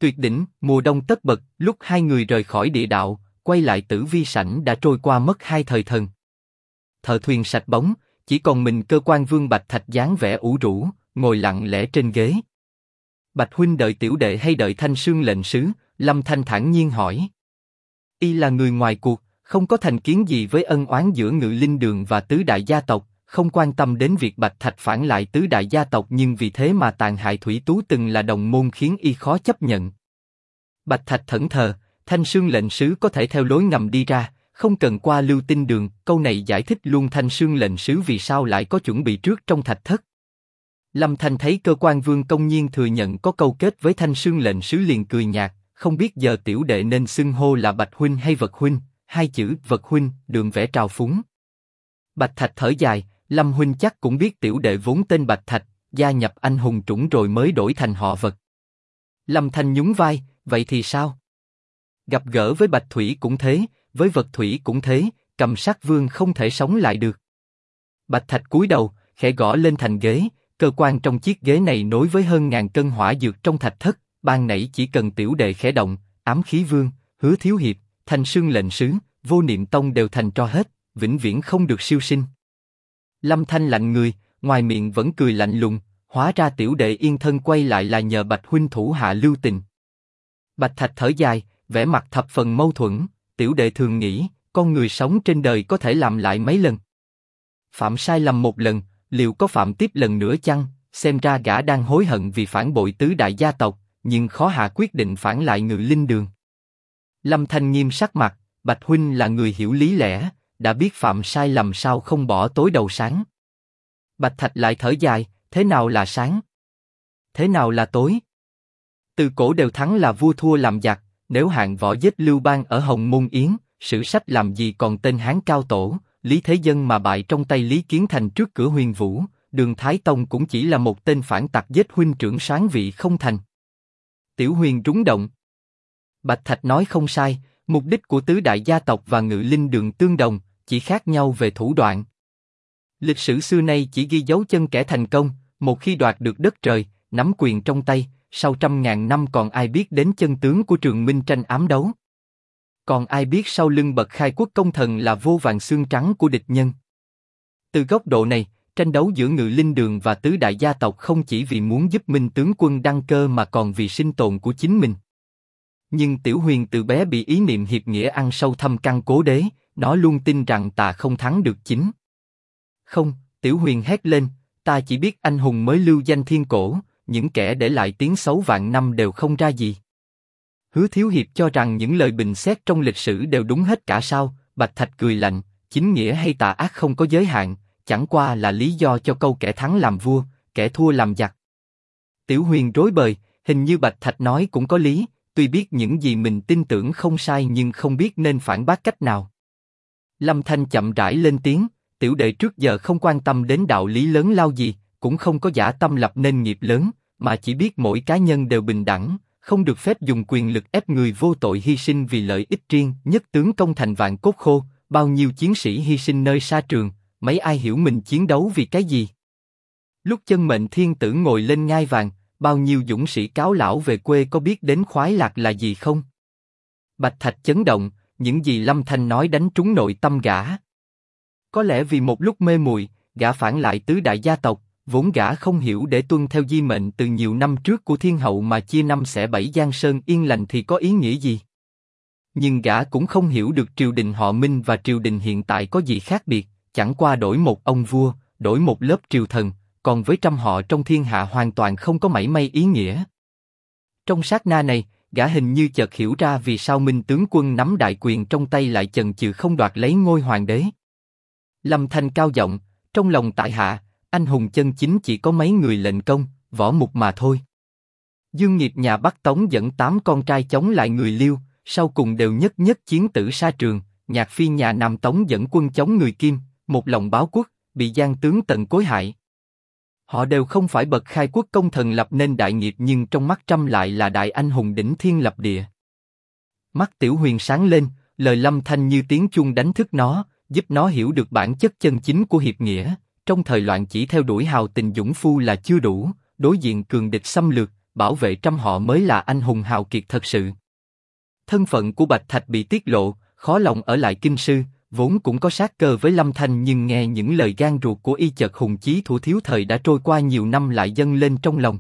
Tuyệt đỉnh, mùa đông tất bật, lúc hai người rời khỏi địa đạo, quay lại tử vi sảnh đã trôi qua mất 2 thời thần. Thợ thuyền sạch bóng, chỉ còn mình Cơ Quan Vương Bạch Thạch dáng vẻ ủ rũ, ngồi lặng lẽ trên ghế. Bạch huynh đợi tiểu đệ hay đợi Thanh Sương lệnh sứ? Lâm Thanh thản nhiên hỏi. Y là người ngoài cuộc, không có thành kiến gì với ân oán giữa Ngự Linh Đường và tứ đại gia tộc, không quan tâm đến việc Bạch Thạch phản lại tứ đại gia tộc, nhưng vì thế mà tàn hại Thủy Tú từng là đồng môn khiến y khó chấp nhận. Bạch Thạch thẫn thờ, Thanh Sương lệnh sứ có thể theo lối ngầm đi ra, không cần qua Lưu Tinh Đường. Câu này giải thích luôn Thanh Sương lệnh sứ vì sao lại có chuẩn bị trước trong thạch thất. Lâm Thanh thấy Cơ Quan Vương công nhiên thừa nhận có câu kết với Thanh Sương lệnh sứ liền cười nhạt, không biết giờ tiểu đệ nên xưng hô là Bạch huynh hay Vật huynh. Hai chữ Vật huynh đường vẻ trào phúng. Bạch Thạch thở dài, Lâm huynh chắc cũng biết tiểu đệ vốn tên Bạch Thạch, gia nhập anh hùng chủng rồi mới đổi thành họ Vật. Lâm Thanh nhún vai, vậy thì sao? Gặp gỡ với Bạch Thủy cũng thế, với Vật Thủy cũng thế, Cầm Sát Vương không thể sống lại được. Bạch Thạch cúi đầu, khẽ gõ lên thành ghế, cơ quan trong chiếc ghế này nối với hơn 1000 cân hỏa dược trong thạch thất, ban nãy chỉ cần tiểu đệ khẽ động, Ám Khí Vương, Hứa Thiếu Hiệp, Thanh Sương lệnh sứ, Vô Niệm Tông đều thành tro hết, vĩnh viễn không được siêu sinh. Lâm Thanh lạnh người, ngoài miệng vẫn cười lạnh lùng, hóa ra tiểu đệ yên thân quay lại là nhờ Bạch huynh thủ hạ lưu tình. Bạch Thạch thở dài, vẻ mặt thập phần mâu thuẫn, tiểu đệ thường nghĩ, con người sống trên đời có thể làm lại mấy lần. Phạm sai lầm một lần, liệu có phạm tiếp lần nữa chăng? Xem ra gã đang hối hận vì phản bội tứ đại gia tộc, nhưng khó hạ quyết định phản lại Ngự Linh Đường. Lâm Thanh nghiêm sắc mặt, Bạch huynh là người hiểu lý lẽ, đã biết phạm sai lầm sao không bỏ tối đầu sáng. Bạch Thạch lại thở dài, thế nào là sáng? Thế nào là tối? Từ cổ đều thắng là vua thua làm giặc, nếu hạng võ giết Lưu Bang ở Hồng Môn Yến, sử sách làm gì còn tên Hán Cao Tổ, Lý Thế Dân mà bại trong tay Lý Kiến Thành trước cửa Huyền Vũ, Đường Thái Tông cũng chỉ là một tên phản tặc giết huynh trưởng Soán Vị không thành. Tiểu Huyền rúng động. Bạch Thạch nói không sai, mục đích của tứ đại gia tộc và Ngự Linh Đường tương đồng, chỉ khác nhau về thủ đoạn. Lịch sử xưa nay chỉ ghi dấu chân kẻ thành công, một khi đoạt được đất trời, nắm quyền trong tay, sau 100.000 năm còn ai biết đến chân tướng của Trường Minh tranh ám đấu? Còn ai biết sau lưng bậc khai quốc công thần là vô vàn xương trắng của địch nhân? Từ góc độ này, tranh đấu giữa Ngự Linh Đường và tứ đại gia tộc không chỉ vì muốn giúp Minh tướng quân đăng cơ mà còn vì sinh tồn của chính mình. Nhưng Tiểu Huyền từ bé bị ý niệm hiệp nghĩa ăn sâu thâm căn cố đế, nó luôn tin rằng ta không thắng được chính. Không, Tiểu Huyền hét lên, ta chỉ biết anh hùng mới lưu danh thiên cổ, những kẻ để lại tiếng xấu vạn năm đều không ra gì. Hứa Thiếu Hiệp cho rằng những lời bình xét trong lịch sử đều đúng hết cả sao? Bạch Thạch cười lạnh, chính nghĩa hay tà ác không có giới hạn, chẳng qua là lý do cho câu kẻ thắng làm vua, kẻ thua làm giặc. Tiểu Huyền rối bời, hình như Bạch Thạch nói cũng có lý, tuy biết những gì mình tin tưởng không sai nhưng không biết nên phản bác cách nào. Lâm Thanh chậm rãi lên tiếng, tiểu đệ trước giờ không quan tâm đến đạo lý lớn lao gì, cũng không có dã tâm lập nên nghiệp lớn, mà chỉ biết mỗi cá nhân đều bình đẳng, không được phép dùng quyền lực ép người vô tội hy sinh vì lợi ích riêng. Nhất tướng công thành vạn cốt khô, bao nhiêu chiến sĩ hy sinh nơi sa trường, mấy ai hiểu mình chiến đấu vì cái gì? Lúc Chân Mệnh Thiên Tử ngồi lên ngai vàng, bao nhiêu dũng sĩ cáo lão về quê có biết đến khoái lạc là gì không? Bạch Thạch chấn động, những gì Lâm Thanh nói đánh trúng nội tâm gã. Có lẽ vì một lúc mê muội, gã phản lại tứ đại gia tộc, vốn gã không hiểu để tuân theo di mệnh từ nhiều năm trước của Thiên Hậu mà chia năm xẻ bảy Giang Sơn yên lành thì có ý nghĩa gì. Nhưng gã cũng không hiểu được triều đình họ Minh và triều đình hiện tại có gì khác biệt, chẳng qua đổi một ông vua, đổi một lớp triều thần, còn với trăm họ trong thiên hạ hoàn toàn không có mảy may ý nghĩa. Trong sát na này, gã hình như chợt hiểu ra vì sao Minh tướng quân nắm đại quyền trong tay lại chần chừ không đoạt lấy ngôi hoàng đế. Lâm Thanh cao giọng, trong lòng tại hạ, anh hùng chân chính chỉ có mấy người lệnh công, võ mục mà thôi. Dương Nghiệp nhà Bắc Tống dẫn 8 con trai chống lại người Liêu, sau cùng đều nhất nhất chiến tử sa trường. Nhạc Phi nhà Nam Tống dẫn quân chống người Kim, một lòng báo quốc, bị Giang tướng Tần cối hại. Họ đều không phải bậc khai quốc công thần lập nên đại nghiệp, nhưng trong mắt trăm lại là đại anh hùng đỉnh thiên lập địa. Mắt Tiểu Huyền sáng lên, lời Lâm Thanh như tiếng chuông đánh thức nó, giúp nó hiểu được bản chất chân chính của hiệp nghĩa. Trong thời loạn chỉ theo đuổi hào tình dũng phu là chưa đủ, đối diện cường địch xâm lược, bảo vệ trăm họ mới là anh hùng hào kiệt thật sự. Thân phận của Bạch Thạch bị tiết lộ, khó lòng ở lại kinh sư, vốn cũng có sát cơ với Lâm Thanh nhưng nghe những lời gan ruột của y chợt hùng chí thủ thiếu thời đã trôi qua nhiều năm lại dâng lên trong lòng.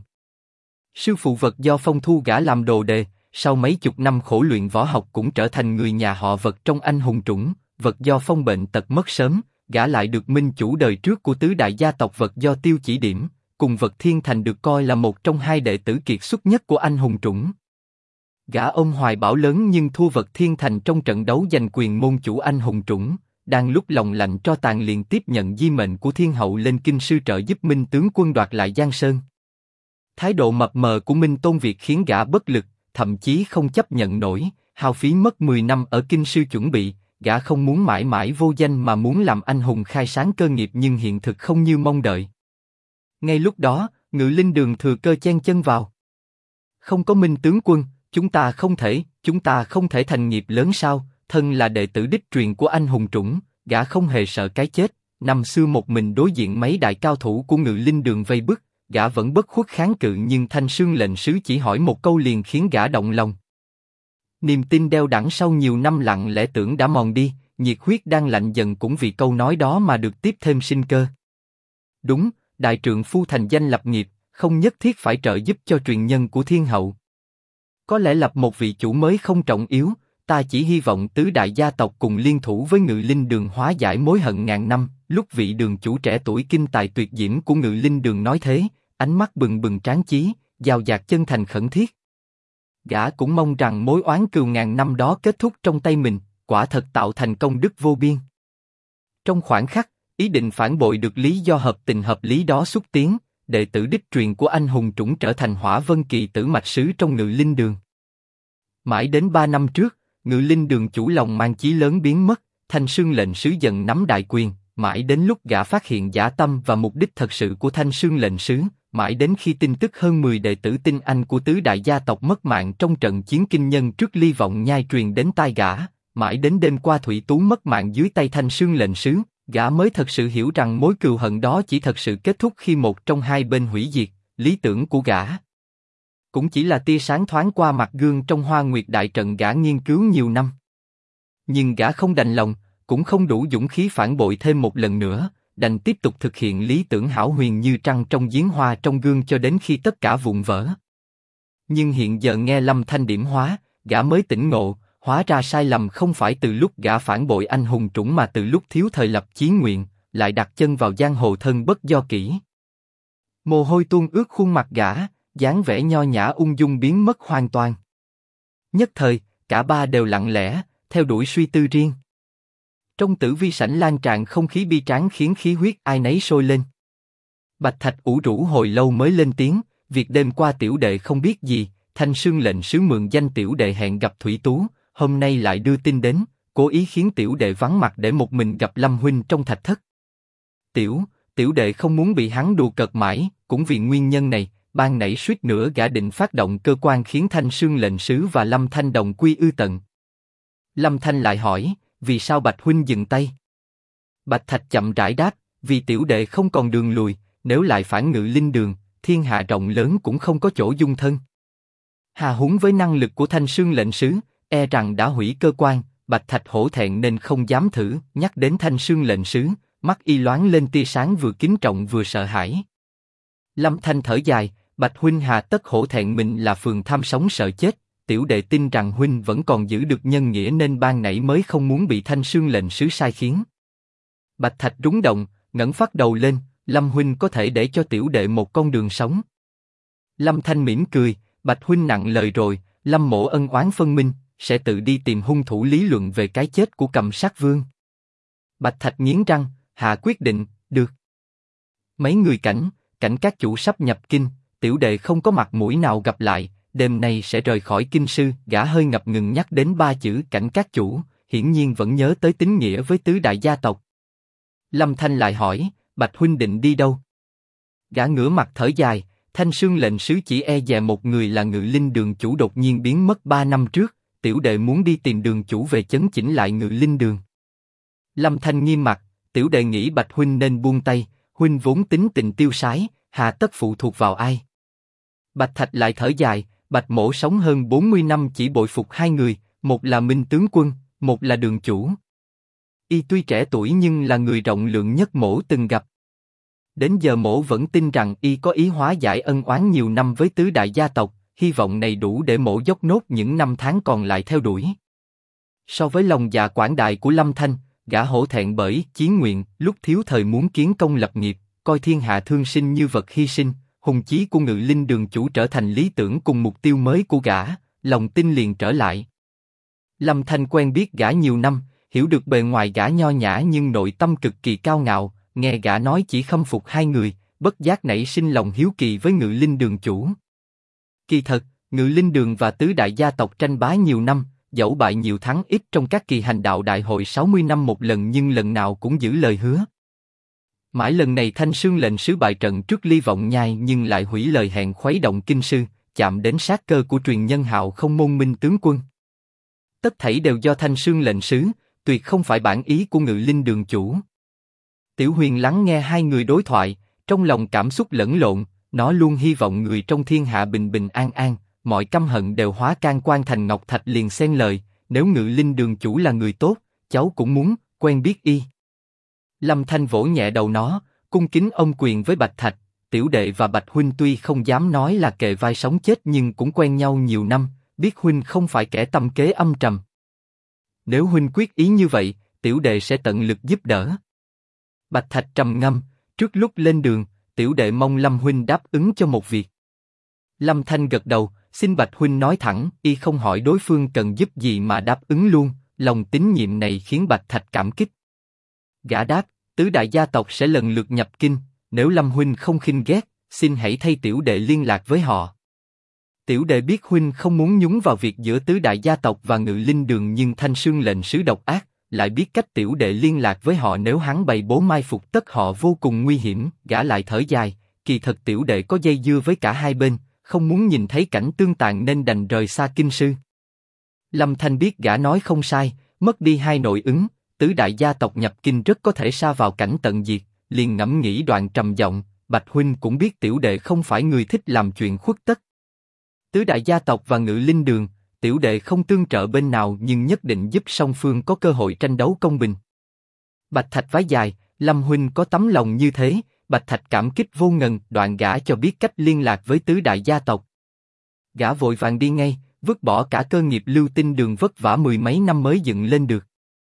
Sư phụ Vật do Phong thu gã làm đồ đệ, sau mấy chục năm khổ luyện võ học cũng trở thành người nhà họ Vật trong anh hùng chủng. Vật do Phong bệnh tật mất sớm, gã lại được minh chủ đời trước của tứ đại gia tộc Vật do Tiêu chỉ điểm, cùng Vật Thiên Thành được coi là một trong hai đệ tử kiệt xuất nhất của anh hùng chủng. Gã ôm hoài bão lớn nhưng thua Vật Thiên Thành trong trận đấu giành quyền môn chủ anh hùng chủng, đang lúc lòng lạnh tro tàn liền tiếp nhận di mệnh của Thiên Hậu lên kinh sư trợ giúp Minh tướng quân đoạt lại Giang Sơn. Thái độ mập mờ của Minh Tôn Việt khiến gã bất lực, thậm chí không chấp nhận nổi, hao phí mất 10 năm ở kinh sư chuẩn bị, gã không muốn mãi mãi vô danh mà muốn làm anh hùng khai sáng cơ nghiệp nhưng hiện thực không như mong đợi. Ngay lúc đó, Ngự Linh Đường thừa cơ chen chân vào. Không có Minh tướng quân, chúng ta không thể thành nghiệp lớn sao? Thân là đệ tử đích truyền của anh hùng chủng, gã không hề sợ cái chết. Năm xưa một mình đối diện mấy đại cao thủ của Ngự Linh Đường vây bức, gã vẫn bất khuất kháng cự nhưng Thanh Sương lệnh sứ chỉ hỏi một câu liền khiến gã động lòng. Niềm tin đeo đẳng sau nhiều năm lặng lẽ tưởng đã mòn đi, nhiệt huyết đang lạnh dần cũng vì câu nói đó mà được tiếp thêm sinh cơ. Đúng, đại trượng phu thành danh lập nghiệp, không nhất thiết phải trợ giúp cho truyền nhân của Thiên Hậu. Có lẽ lập một vị chủ mới không trọng yếu, ta chỉ hy vọng tứ đại gia tộc cùng liên thủ với Ngự Linh Đường hóa giải mối hận ngàn năm. Lúc vị đường chủ trẻ tuổi kinh tài tuyệt diễm của Ngự Linh Đường nói thế, ánh mắt bừng bừng tráng chí, dào dạt chân thành khẩn thiết. Gã cũng mong rằng mối oán cừu ngàn năm đó kết thúc trong tay mình, quả thật tạo thành công đức vô biên. Trong khoảnh khắc, ý định phản bội được lý do hợp tình hợp lý đó xúc tiến, đệ tử đích truyền của anh hùng chủng trở thành Hỏa Vân Kỳ tử mạch sứ trong Ngự Linh Đường. Mãi đến 3 năm trước, Ngự Linh Đường chủ lòng mang chí lớn biến mất, Thanh Sương lệnh sứ dần nắm đại quyền, mãi đến lúc gã phát hiện dã tâm và mục đích thật sự của Thanh Sương lệnh sứ, mãi đến khi tin tức hơn 10 đệ tử tinh anh của tứ đại gia tộc mất mạng trong trận chiến kinh nhân trước Ly Vọng Nhai truyền đến tai gã, mãi đến đêm qua Thủy Tú mất mạng dưới tay Thanh Sương lệnh sứ, gã mới thật sự hiểu rằng mối cừu hận đó chỉ thật sự kết thúc khi một trong hai bên hủy diệt. Lý tưởng của gã cũng chỉ là tia sáng thoáng qua mặt gương trong Hoa Nguyệt đại trận gã nghiên cứu nhiều năm. Nhưng gã không đành lòng, cũng không đủ dũng khí phản bội thêm một lần nữa, đành tiếp tục thực hiện lý tưởng hão huyền như trăng trong giếng hoa trong gương cho đến khi tất cả vụn vỡ. Nhưng hiện giờ nghe Lâm Thanh điểm hóa, gã mới tỉnh ngộ, hóa ra sai lầm không phải từ lúc gã phản bội anh hùng chủng mà từ lúc thiếu thời lập chí nguyện, lại đặt chân vào giang hồ thân bất do kỷ. Mồ hôi tuôn ướt khuôn mặt gã, dáng vẻ nho nhã ung dung biến mất hoàn toàn. Nhất thời, cả ba đều lặng lẽ, theo đuổi suy tư riêng. Trong tử vi sảnh lan tràn không khí bi tráng khiến khí huyết ai nấy sôi lên. Bạch Thạch ủ rũ hồi lâu mới lên tiếng, việc đêm qua tiểu đệ không biết gì, Thanh Sương lệnh sứ mượn danh tiểu đệ hẹn gặp Thủy Tú, hôm nay lại đưa tin đến, cố ý khiến tiểu đệ vắng mặt để một mình gặp Lâm huynh trong thạch thất. Tiểu đệ không muốn bị hắn đùa cợt mãi, cũng vì nguyên nhân này, ban nãy suýt nữa gã định phát động cơ quan khiến Thanh Sương lệnh sứ và Lâm Thanh đồng quy ư tận. Lâm Thanh lại hỏi, vì sao Bạch huynh dừng tay? Bạch Thạch chậm rãi đáp, vì tiểu đệ không còn đường lùi, nếu lại phản Ngự Linh Đường, thiên hạ rộng lớn cũng không có chỗ dung thân. Hà huống với năng lực của Thanh Sương lệnh sứ, e rằng đã hủy cơ quan. Bạch Thạch hổ thẹn nên không dám thử. Nhắc đến Thanh Sương lệnh sứ, mắt y loáng lên tia sáng vừa kính trọng vừa sợ hãi. Lâm Thanh thở dài, Bạch huynh hà tất hổ thẹn mình là phường tham sống sợ chết. Tiểu đệ tin rằng huynh vẫn còn giữ được nhân nghĩa nên ban nãy mới không muốn bị Thanh Sương lệnh sứ sai khiến. Bạch Thạch rúng động, ngẩng phát đầu lên, Lâm huynh có thể để cho tiểu đệ một con đường sống. Lâm Thanh mỉm cười, Bạch huynh nặng lời rồi, Lâm mỗ ân oán phân minh, sẽ tự đi tìm hung thủ lý luận về cái chết của Cầm Sát Vương. Bạch Thạch nghiến răng, hạ quyết định, được. Mấy người cảnh các chủ sắp nhập kinh, tiểu đệ không có mặt mũi nào gặp lại, đêm nay sẽ rời khỏi kinh sư. Gã hơi ngập ngừng nhắc đến ba chữ cảnh các chủ, hiển nhiên vẫn nhớ tới tín nghĩa với tứ đại gia tộc. Lâm Thanh lại hỏi, Bạch huynh định đi đâu? Gã ngửa mặt thở dài, Thanh Sương lệnh sứ chỉ e dè một người là Ngự Linh Đường chủ đột nhiên biến mất 3 năm trước, tiểu đệ muốn đi tìm đường chủ về chấn chỉnh lại Ngự Linh Đường. Lâm Thanh nghiêm mặt, tiểu đệ nghĩ Bạch huynh nên buông tay, huynh vốn tính tình tiêu sái, hà tất phụ thuộc vào ai? Bạch Thạch lại thở dài, Bạch Mỗ sống hơn 40 năm chỉ bội phục hai người, một là Minh tướng quân, một là Đường chủ. Y tuy trẻ tuổi nhưng là người rộng lượng nhất mỗ từng gặp. Đến giờ mỗ vẫn tin rằng y có ý hóa giải ân oán nhiều năm với tứ đại gia tộc, hy vọng này đủ để mỗ dốc nốt những năm tháng còn lại theo đuổi. So với lòng dạ quảng đại của Lâm Thanh, gã hổ thẹn bởi chí nguyện, lúc thiếu thời muốn kiến công lập nghiệp, coi thiên hạ thương sinh như vật hy sinh, hùng chí của Ngự Linh Đường chủ trở thành lý tưởng cùng mục tiêu mới của gã, lòng tin liền trở lại. Lâm Thanh quen biết gã nhiều năm, hiểu được bề ngoài gã nho nhã nhưng nội tâm cực kỳ cao ngạo, nghe gã nói chỉ khâm phục hai người, bất giác nảy sinh lòng hiếu kỳ với Ngự Linh Đường chủ. Kỳ thật, Ngự Linh Đường và tứ đại gia tộc tranh bá nhiều năm, dẫu bại nhiều thắng ít trong các kỳ hành đạo đại hội 60 năm một lần nhưng lần nào cũng giữ lời hứa. Mãi lần này Thanh Sương lệnh sứ bại trận trước Ly Vọng Nhai nhưng lại hủy lời hẹn khuấy động kinh sư, chạm đến sát cơ của truyền nhân Hạo Không môn Minh tướng quân. Tất thảy đều do Thanh Sương lệnh sứ, tuyệt không phải bản ý của Ngự Linh Đường chủ. Tiểu Huyền lắng nghe hai người đối thoại, trong lòng cảm xúc lẫn lộn, nó luôn hy vọng người trong thiên hạ bình bình an an, mọi căm hận đều hóa can quan thành ngọc thạch liền xen lời, nếu Ngự Linh Đường chủ là người tốt, cháu cũng muốn quen biết y. Lâm Thanh vỗ nhẹ đầu nó, cung kính ôm quyền với Bạch Thạch, tiểu đệ và Bạch huynh tuy không dám nói là kề vai sống chết nhưng cũng quen nhau nhiều năm, biết huynh không phải kẻ tâm kế âm trầm. Nếu huynh quyết ý như vậy, tiểu đệ sẽ tận lực giúp đỡ. Bạch Thạch trầm ngâm, trước lúc lên đường, tiểu đệ mong Lâm huynh đáp ứng cho một việc. Lâm Thanh gật đầu, xin Bạch huynh nói thẳng, y không hỏi đối phương cần giúp gì mà đáp ứng luôn, lòng tín nhiệm này khiến Bạch Thạch cảm kích. Gã đáp, tứ đại gia tộc sẽ lần lượt nhập kinh, nếu Lâm huynh không khinh ghét, xin hãy thay tiểu đệ liên lạc với họ. Tiểu đệ biết huynh không muốn nhúng vào việc giữa tứ đại gia tộc và Ngự Linh Đường nhưng Thanh Sương lệnh sứ độc ác, lại biết cách tiểu đệ liên lạc với họ nếu hắn bày bố mai phục tất họ vô cùng nguy hiểm. Gã lại thở dài, kỳ thật tiểu đệ có dây dưa với cả hai bên, không muốn nhìn thấy cảnh tương tàn nên đành rời xa kinh sư. Lâm Thanh biết gã nói không sai, mất đi hai nội ứng, tứ đại gia tộc nhập kinh rất có thể sa vào cảnh tận diệt, liền ngẫm nghĩ đoạn trầm giọng, Bạch huynh cũng biết tiểu đệ không phải người thích làm chuyện khuất tất. Tứ đại gia tộc và Ngự Linh Đường, tiểu đệ không tương trợ bên nào nhưng nhất định giúp song phương có cơ hội tranh đấu công bình. Bạch Thạch vái dài, Lâm huynh có tấm lòng như thế, Bạch Thạch cảm kích vô ngần, đoạn gã cho biết cách liên lạc với tứ đại gia tộc. Gã vội vàng đi ngay, vứt bỏ cả cơ nghiệp Lưu Tinh Đường vất vả mười mấy năm mới dựng lên được.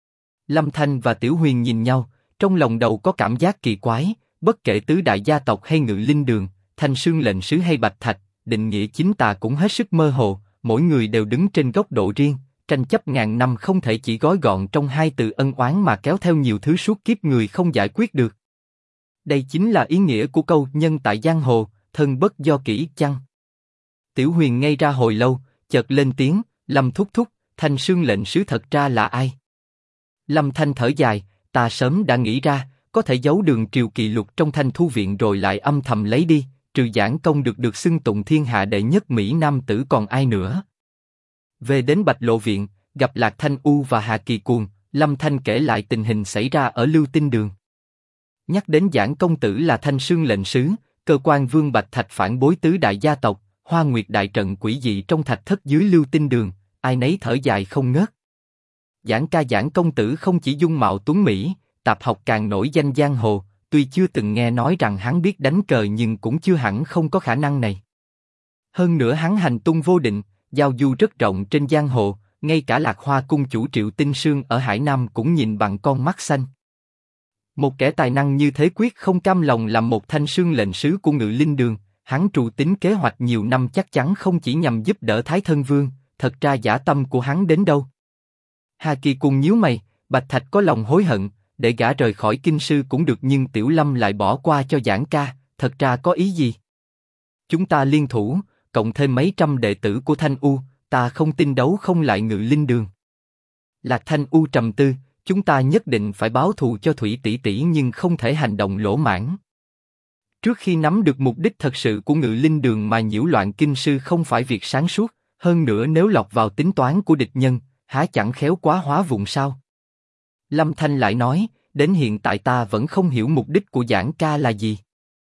Lâm Thanh và Tiểu Huyền nhìn nhau, trong lòng đầu có cảm giác kỳ quái, bất kể tứ đại gia tộc hay Ngự Linh Đường, Thanh Sương lệnh sứ hay Bạch Thạch, định nghĩa chính tà cũng hết sức mơ hồ, mỗi người đều đứng trên góc độ riêng, tranh chấp ngàn năm không thể chỉ gói gọn trong hai từ ân oán mà kéo theo nhiều thứ suốt kiếp người không giải quyết được. Đây chính là ý nghĩa của câu nhân tại giang hồ, thân bất do kỷ chăng. Tiểu Huyền ngây ra hồi lâu, chợt lên tiếng, Lâm thúc thúc, Thanh Sương lệnh sứ thật ra là ai? Lâm Thanh thở dài, ta sớm đã nghĩ ra, có thể giấu Đường Triều Kỵ Lục trong Thanh Thu viện rồi lại âm thầm lấy đi, trừ Giảng Công được xưng tụng thiên hạ đệ nhất Mỹ Nam tử còn ai nữa. Về đến Bạch Lộ viện, gặp Lạc Thanh U và Hà Kỳ Cuồng, Lâm Thanh kể lại tình hình xảy ra ở Lưu Tinh Đường. Nhắc đến Giảng Công tử là Thanh Sương lệnh sứ, cơ quan Vương Bạch Thạch phản bối tứ đại gia tộc, Hoa Nguyệt đại trận quỷ dị trong thạch thất dưới Lưu Tinh Đường, ai nấy thở dài không ngớt. Giảng ca Giảng Công tử không chỉ dung mạo tuấn mỹ, tạp học càng nổi danh giang hồ, tuy chưa từng nghe nói rằng hắn biết đánh cờ nhưng cũng chưa hẳn không có khả năng này. Hơn nữa hắn hành tung vô định, giao du rất rộng trên giang hồ, ngay cả Lạc Hoa cung chủ Triệu Tinh Sương ở Hải Nam cũng nhìn bằng con mắt xanh. Một kẻ tài năng như thế quyết không cam lòng làm một Thanh Sương lệnh sứ của Ngự Linh Đường, hắn trù tính kế hoạch nhiều năm chắc chắn không chỉ nhằm giúp đỡ Thái Thân Vương, thật ra dã tâm của hắn đến đâu. Hà Kỳ cùng nhíu mày, Bạch Thạch có lòng hối hận, để gã rời khỏi kinh sư cũng được nhưng Tiểu Lâm lại bỏ qua cho Giảng ca, thật ra có ý gì? Chúng ta liên thủ, cộng thêm mấy trăm đệ tử của Thanh U, ta không tin đấu không lại Ngự Linh Đường. Lạc Thanh U trầm tư, chúng ta nhất định phải báo thù cho Thủy tỷ tỷ nhưng không thể hành động lỗ mãng. Trước khi nắm được mục đích thật sự của Ngự Linh Đường mà nhiễu loạn kinh sư không phải việc sáng suốt, hơn nữa nếu lọt vào tính toán của địch nhân, há chẳng khéo quá hóa vụn sao? Lâm Thanh lại nói, đến hiện tại ta vẫn không hiểu mục đích của Giảng ca là gì.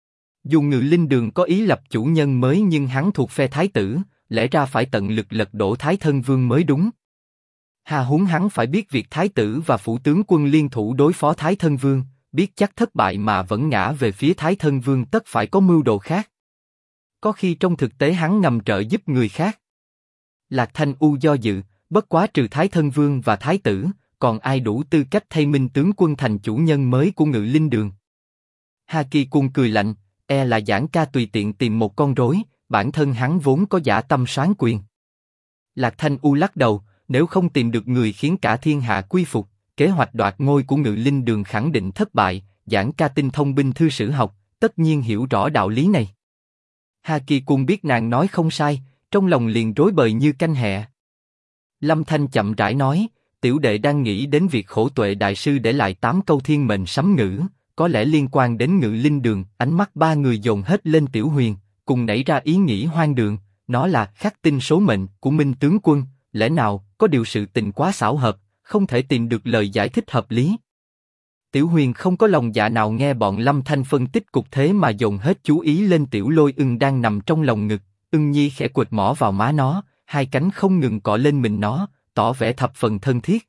Dù Ngự Linh Đường có ý lập chủ nhân mới nhưng hắn thuộc phe thái tử, lẽ ra phải tận lực lật đổ Thái Thân Vương mới đúng. Hà huống hắn phải biết việc thái tử và phủ tướng quân liên thủ đối phó Thái Thân Vương, biết chắc thất bại mà vẫn ngã về phía Thái Thân Vương tất phải có mưu đồ khác. Có khi trong thực tế hắn ngầm trợ giúp người khác. Lạc Thanh U do dự, bất quá trừ Thái Thân Vương và Thái tử, còn ai đủ tư cách thay Minh tướng quân thành chủ nhân mới của Ngự Linh Đường? Hà Kỳ Cung cười lạnh, là Giảng ca tùy tiện tìm một con rối, bản thân hắn vốn có dã tâm soán quyền. Lạc Thanh U lắc đầu, nếu không tìm được người khiến cả thiên hạ quy phục, kế hoạch đoạt ngôi của Ngự Linh Đường khẳng định thất bại. Giảng ca tinh thông binh thư sử học, tất nhiên hiểu rõ đạo lý này. Hà Kỳ Cung biết nàng nói không sai, trong lòng liền rối bời như canh hẹ. Lâm Thanh chậm rãi nói, tiểu đệ đang nghĩ đến việc Khổ Tuệ đại sư để lại 8 câu thiên mệnh sấm ngữ, có lẽ liên quan đến Ngự Linh Đường. Ánh mắt ba người dồn hết lên Tiểu Huyền, cùng nảy ra ý nghĩ hoang đường, nó là khắc tinh số mệnh của Minh tướng quân, lẽ nào có điều sự tình quá xảo hợp, không thể tìm được lời giải thích hợp lý. Tiểu Huyền không có lòng dạ nào nghe bọn Lâm Thanh phân tích cục thế mà dồn hết chú ý lên Tiểu Lôi Ưng đang nằm trong lòng ngực. Ưng Nhi khẽ quệt mỏ vào má nó, hai cánh không ngừng cọ lên mình nó, tỏ vẻ thập phần thân thiết.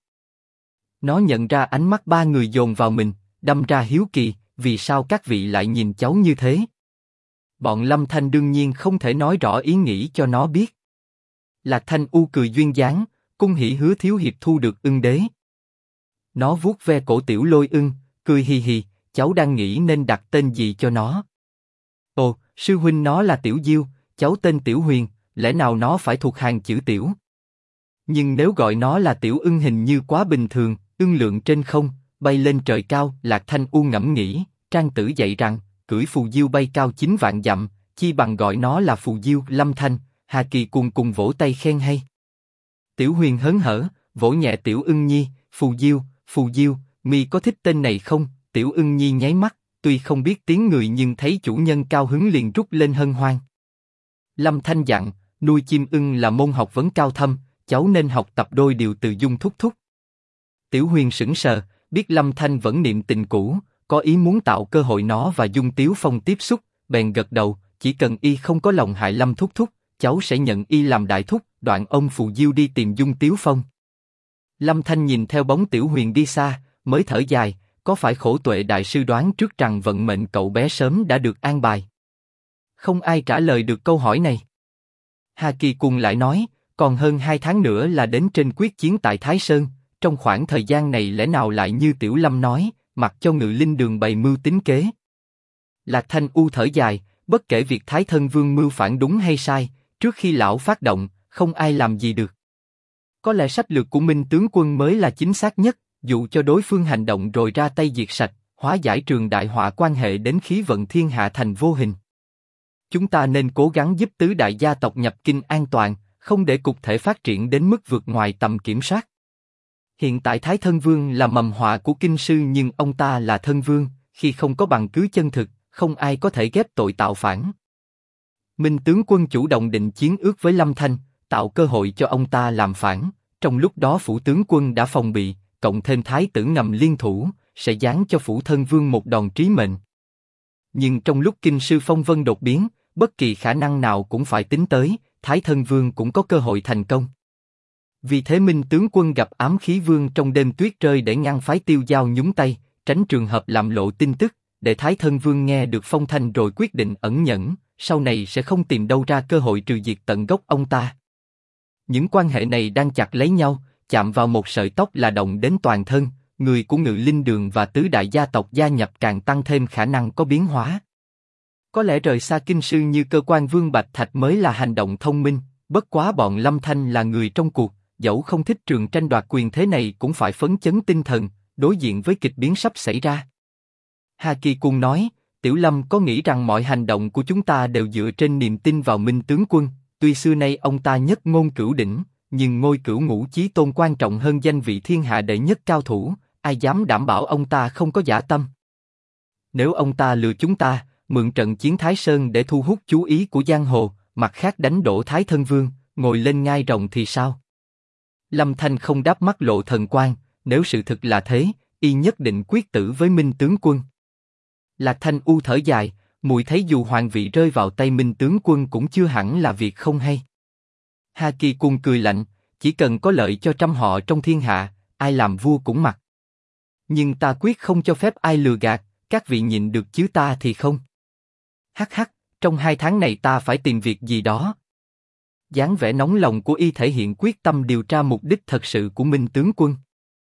Nó nhận ra ánh mắt ba người dồn vào mình, đâm ra hiếu kỳ, vì sao các vị lại nhìn cháu như thế? Bọn Lâm Thanh đương nhiên không thể nói rõ ý nghĩ cho nó biết. Lạc Thanh U cười duyên dáng, cung hỉ hứa thiếu hiệp thu được Ưng đế. Nó vuốt ve cổ Tiểu Lôi Ưng, cười hì hì, cháu đang nghĩ nên đặt tên gì cho nó. Ồ, sư huynh nó là Tiểu Diêu, cháu tên Tiểu Huyền, lẽ nào nó phải thuộc hàng chữ Tiểu? Nhưng nếu gọi nó là Tiểu Ưng hình như quá bình thường, ưng lượng trên không, bay lên trời cao. Lạc Thanh U ngẫm nghĩ, Trang Tử dạy rằng, cưỡi phù diêu bay cao 9 vạn dặm, chi bằng gọi nó là phù diêu. Lâm Thanh, Hà Kỳ cùng vỗ tay khen hay. Tiểu Huyền hớn hở, vỗ nhẹ Tiểu Ưng Nhi, phù diêu, mi có thích tên này không? Tiểu Ưng Nhi nháy mắt, tuy không biết tiếng người nhưng thấy chủ nhân cao hứng liền rút lên hân hoan. Lâm Thanh dặn, nuôi chim ưng là môn học vấn cao thâm, cháu nên học tập đôi điều từ Dung thúc thúc. Tiểu Huyền sững sờ, biết Lâm Thanh vẫn niệm tình cũ, có ý muốn tạo cơ hội nó và Dung Tiếu Phong tiếp xúc, bèn gật đầu, chỉ cần y không có lòng hại Lâm thúc thúc, cháu sẽ nhận y làm đại thúc. Đoạn ông phù diêu đi tìm Dung Tiếu Phong. Lâm Thanh nhìn theo bóng Tiểu Huyền đi xa, mới thở dài, có phải Khổ Tuệ đại sư đoán trước rằng vận mệnh cậu bé sớm đã được an bài? Không ai trả lời được câu hỏi này. Hà Kỳ Cung lại nói, còn hơn 2 tháng nữa là đến trên quyết chiến tại Thái Sơn, trong khoảng thời gian này lẽ nào lại như Tiểu Lâm nói, mặc cho Ngự Linh Đường bày mưu tính kế. Lạc Thanh U thở dài, bất kể việc Thái Thân Vương mưu phản đúng hay sai, trước khi lão phát động, không ai làm gì được. Có lẽ sách lược của Minh tướng quân mới là chính xác nhất, dụ cho đối phương hành động rồi ra tay diệt sạch, hóa giải trường đại họa quan hệ đến khí vận thiên hạ thành vô hình. Chúng ta nên cố gắng giúp tứ đại gia tộc nhập kinh an toàn, không để cục thể phát triển đến mức vượt ngoài tầm kiểm soát. Hiện tại Thái Thân Vương là mầm họa của kinh sư nhưng ông ta là thân vương, khi không có bằng cứ chân thực, không ai có thể ghép tội tạo phản. Minh tướng quân chủ động định chiến ước với Lâm Thanh, tạo cơ hội cho ông ta làm phản. Trong lúc đó phủ tướng quân đã phòng bị, cộng thêm thái tử ngầm liên thủ, sẽ giáng cho phủ thân vương một đòn trí mệnh. Nhưng trong lúc kinh sư phong vân đột biến, bất kỳ khả năng nào cũng phải tính tới, Thái Thân Vương cũng có cơ hội thành công. Vì thế Minh tướng quân gặp ám khí vương trong đêm tuyết rơi để ngăn phái Tiêu Giao nhúng tay, tránh trường hợp làm lộ tin tức, để Thái Thân Vương nghe được phong thanh rồi quyết định ẩn nhẫn, sau này sẽ không tìm đâu ra cơ hội trừ diệt tận gốc ông ta. Những quan hệ này đang chặt lấy nhau, chạm vào một sợi tóc là động đến toàn thân, người của Ngự Linh Đường và tứ đại gia tộc gia nhập càng tăng thêm khả năng có biến hóa. Có lẽ rời xa kinh sư như cơ quan Vương Bạch Thạch mới là hành động thông minh, bất quá bọn Lâm Thanh là người trong cuộc, dẫu không thích trường tranh đoạt quyền thế này cũng phải phấn chấn tinh thần, đối diện với kịch biến sắp xảy ra. Hà Kỳ Cung nói, Tiểu Lâm có nghĩ rằng mọi hành động của chúng ta đều dựa trên niềm tin vào Minh tướng quân, tuy xưa nay ông ta nhất ngôn cửu đỉnh, nhưng ngôi cửu ngũ chí tôn quan trọng hơn danh vị thiên hạ đệ nhất cao thủ, ai dám đảm bảo ông ta không có dã tâm? Nếu ông ta lừa chúng ta, mượn trận chiến Thái Sơn để thu hút chú ý của giang hồ, mặt khác đánh đổ Thái Thân Vương, ngồi lên ngai rồng thì sao? Lâm Thanh không đáp, mắt lộ thần quang, nếu sự thực là thế, y nhất định quyết tử với Minh tướng quân. Lạc Thanh U thở dài, Muội thấy dù hoàng vị rơi vào tay Minh tướng quân cũng chưa hẳn là việc không hay. Hà Kỳ Cung cười lạnh, chỉ cần có lợi cho trăm họ trong thiên hạ, ai làm vua cũng mặc. Nhưng ta quyết không cho phép ai lừa gạt, các vị nhịn được chứ ta thì không. Hắc hắc, trong 2 tháng này ta phải tìm việc gì đó. Dáng vẻ nóng lòng của y thể hiện quyết tâm điều tra mục đích thật sự của Minh tướng quân.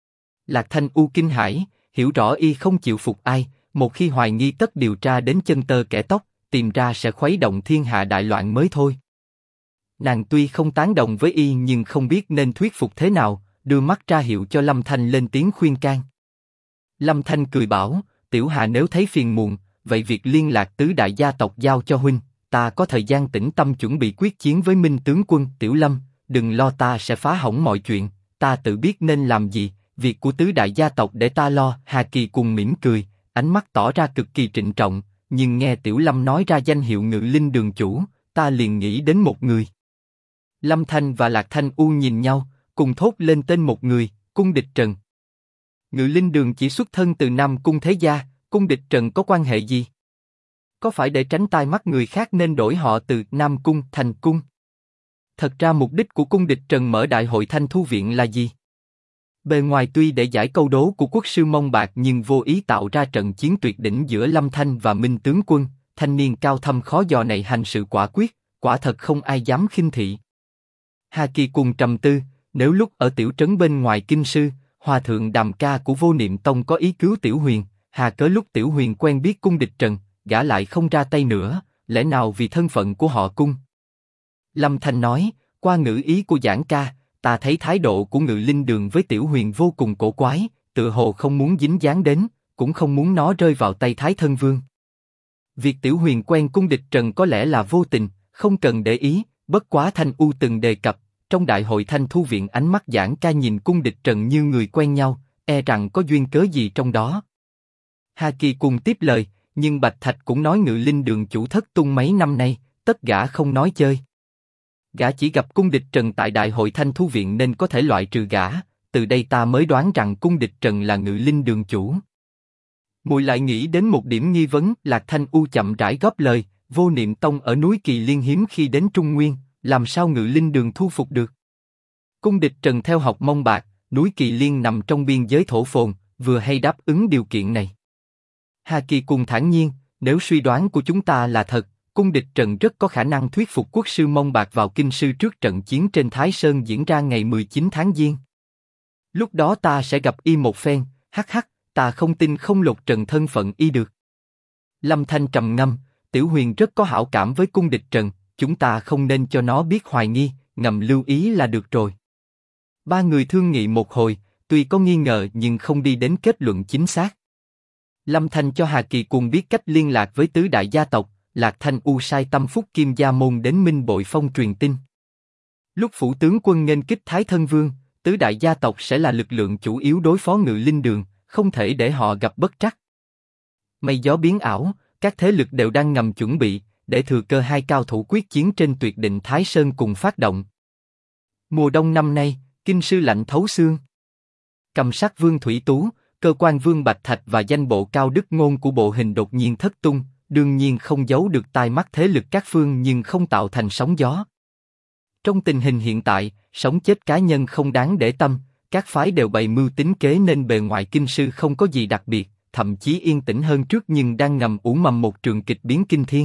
Lạc Thanh U kinh hãi, hiểu rõ y không chịu phục ai, một khi hoài nghi tất điều tra đến chân tơ kẽ tóc, tìm ra sẽ khuấy động thiên hạ đại loạn mới thôi. Nàng tuy không tán đồng với y nhưng không biết nên thuyết phục thế nào, đưa mắt ra hiệu cho Lâm Thanh lên tiếng khuyên can. Lâm Thanh cười bảo, Tiểu Hà nếu thấy phiền muộn, vậy việc liên lạc tứ đại gia tộc giao cho huynh, ta có thời gian tĩnh tâm chuẩn bị quyết chiến với Minh tướng quân. Tiểu Lâm, đừng lo, ta sẽ phá hỏng mọi chuyện, ta tự biết nên làm gì, việc của tứ đại gia tộc để ta lo. Hà Kỳ cùng mỉm cười, ánh mắt tỏ ra cực kỳ trịnh trọng, nhưng nghe Tiểu Lâm nói ra danh hiệu Ngự Linh Đường chủ, ta liền nghĩ đến một người. Lâm Thanh và Lạc Thanh U nhìn nhau, cùng thốt lên tên một người, Cung Địch Trần. Ngự Linh Đường chỉ xuất thân từ Nam Cung thế gia, Cung Địch Trần có quan hệ gì? Có phải để tránh tai mắt người khác nên đổi họ từ Nam Cung thành Cung? Thật ra mục đích của Cung Địch Trần mở đại hội Thanh Thu Viện là gì? Bề ngoài tuy để giải câu đố của quốc sư Mông Bạc nhưng vô ý tạo ra trận chiến tuyệt đỉnh giữa Lâm Thanh và Minh tướng quân. Thanh niên cao thâm khó dò này hành sự quả quyết, quả thật không ai dám khinh thị. Hà Kỳ cùng trầm tư, nếu lúc ở tiểu trấn bên ngoài kinh sư, hòa thượng Đàm Ca của Vô Niệm Tông có ý cứu Tiểu Huyền, hà cớ lúc Tiểu Huyền quen biết Cung Địch Trần, gã lại không ra tay nữa, lẽ nào vì thân phận của họ Cung? Lâm Thanh nói, qua ngữ ý của Giảng Ca, ta thấy thái độ của Ngự Linh Đường với Tiểu Huyền vô cùng cổ quái, tựa hồ không muốn dính dáng đến, cũng không muốn nó rơi vào tay Thái Thân Vương. Việc Tiểu Huyền quen Cung Địch Trần có lẽ là vô tình, không cần để ý. Bất quá Thanh U từng đề cập, trong đại hội Thanh Thu Viện ánh mắt Giảng Ca nhìn Cung Địch Trần như người quen nhau, e rằng có duyên cớ gì trong đó. Hà Kỳ cùng tiếp lời, nhưng Bạch Thạch cũng nói Ngự Linh Đường chủ thất tung mấy năm nay, tất gã không nói chơi. Gã chỉ gặp Cung Địch Trần tại đại hội Thanh Thu Viện nên có thể loại trừ gã, từ đây ta mới đoán rằng Cung Địch Trần là Ngự Linh Đường chủ. Muội lại nghĩ đến một điểm nghi vấn. Lạc Thanh U chậm rãi góp lời, Vô Niệm Tông ở núi Kỳ Liên hiếm khi đến Trung Nguyên, làm sao Ngự Linh Đường thu phục được? Cung Địch Trần theo học Mông Bạc, núi Kỳ Liên nằm trong biên giới thổ phồn, vừa hay đáp ứng điều kiện này. Hà Kỳ cùng thản nhiên, nếu suy đoán của chúng ta là thật, Cung Địch Trần rất có khả năng thuyết phục quốc sư Mông Bạc vào kinh sư trước trận chiến trên Thái Sơn diễn ra ngày 19 tháng Giêng. Lúc đó ta sẽ gặp y một phen, hắc hắc, ta không tin không lột trần thân phận y được. Lâm Thanh trầm ngâm, Tiểu Huyền rất có hảo cảm với Cung Địch Trần, chúng ta không nên cho nó biết hoài nghi, ngầm lưu ý là được rồi. Ba người thương nghị một hồi, tuy có nghi ngờ nhưng không đi đến kết luận chính xác. Lâm Thanh cho Hà Kỳ cùng biết cách liên lạc với tứ đại gia tộc, Lạc Thanh U sai Tâm Phúc Kim Gia Môn đến Minh Bội Phong truyền tin. Lúc phủ tướng quân nghênh kích Thái Thân Vương, tứ đại gia tộc sẽ là lực lượng chủ yếu đối phó Ngự Linh Đường, không thể để họ gặp bất trắc. Mây gió biến ảo, các thế lực đều đang ngầm chuẩn bị, để thừa cơ hai cao thủ quyết chiến trên tuyệt định Thái Sơn cùng phát động. Mùa đông năm nay, kinh sư lạnh thấu xương. Cầm sát Vương Thủy Tú, cơ quan Vương Bạch Thạch và danh bộ Cao Đức Ngôn của bộ hình đột nhiên thất tung, đương nhiên không giấu được tai mắt thế lực các phương nhưng không tạo thành sóng gió. Trong tình hình hiện tại, sống chết cá nhân không đáng để tâm, các phái đều bày mưu tính kế nên bề ngoài kinh sư không có gì đặc biệt, thậm chí yên tĩnh hơn trước nhưng đang ngầm ủ mầm một trường kịch biến kinh thiên.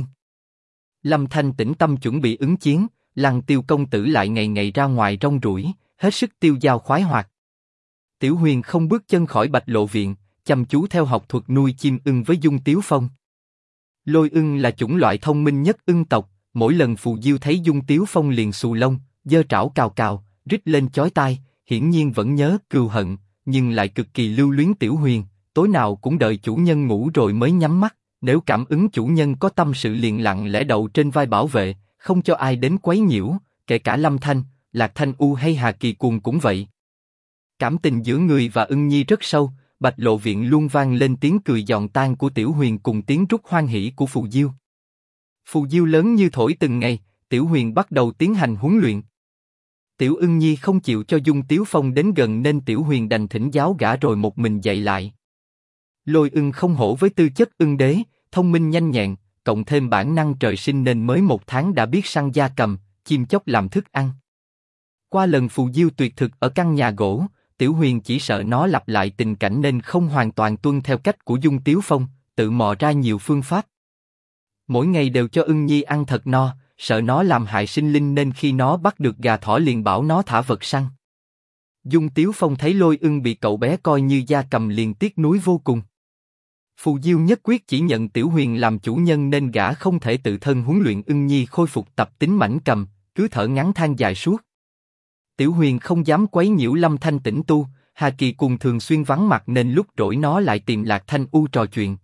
Lâm Thanh tĩnh tâm chuẩn bị ứng chiến, Lăng Tiêu công tử lại ngày ngày ra ngoài rong ruổi, hết sức tiêu dao khoái hoạt. Tiểu Huyền không bước chân khỏi Bạch Lộ Viện, chăm chú theo học thuật nuôi chim ưng với Dung Tiếu Phong. Lôi ưng là chủng loại thông minh nhất ưng tộc, mỗi lần phù diêu thấy Dung Tiếu Phong liền xù lông, giơ trảo cào cào, rít lên chói tai, hiển nhiên vẫn nhớ cừu hận, nhưng lại cực kỳ lưu luyến Tiểu Huyền, tối nào cũng đợi chủ nhân ngủ rồi mới nhắm mắt, nếu cảm ứng chủ nhân có tâm sự liền lặng lẽ đậu trên vai bảo vệ, không cho ai đến quấy nhiễu, kể cả Lâm Thanh, Lạc Thanh U hay Hà Kỳ Cuồng cũng vậy. Cảm tình giữa người và ưng nhi rất sâu, Bạch Lộ Viện luôn vang lên tiếng cười giòn tan của Tiểu Huyền cùng tiếng rút hoan hỉ của phù diêu. Phù diêu lớn như thổi từng ngày, Tiểu Huyền bắt đầu tiến hành huấn luyện. Tiểu ưng nhi không chịu cho Dung Tiếu Phong đến gần nên Tiểu Huyền đành thỉnh giáo gã rồi một mình dạy lại. Lôi ưng không hổ với tư chất ưng đế, thông minh nhanh nhẹn, cộng thêm bản năng trời sinh nên mới 1 tháng đã biết săn gia cầm, chim chóc làm thức ăn. Qua lần phù diêu tuyệt thực ở căn nhà gỗ, Tiểu Huyền chỉ sợ nó lặp lại tình cảnh nên không hoàn toàn tuân theo cách của Dung Tiếu Phong, tự mò ra nhiều phương pháp. Mỗi ngày đều cho ưng nhi ăn thật no, sợ nó làm hại sinh linh nên khi nó bắt được gà thỏ liền bảo nó thả vật săn. Dung Tiếu Phong thấy Lôi Ưng bị cậu bé coi như gia cầm liền tiếc nuối vô cùng. Phù Diêu nhất quyết chỉ nhận Tiểu Huyền làm chủ nhân nên gã không thể tự thân huấn luyện ưng nhi khôi phục tập tính mãnh cầm, cứ thở ngắn than dài suốt. Tiểu Huyền không dám quấy nhiễu Lâm Thanh tĩnh tu, Hà Kỳ cùng thường xuyên vắng mặt nên lúc rỗi nó lại tìm Lạc Thanh U trò chuyện.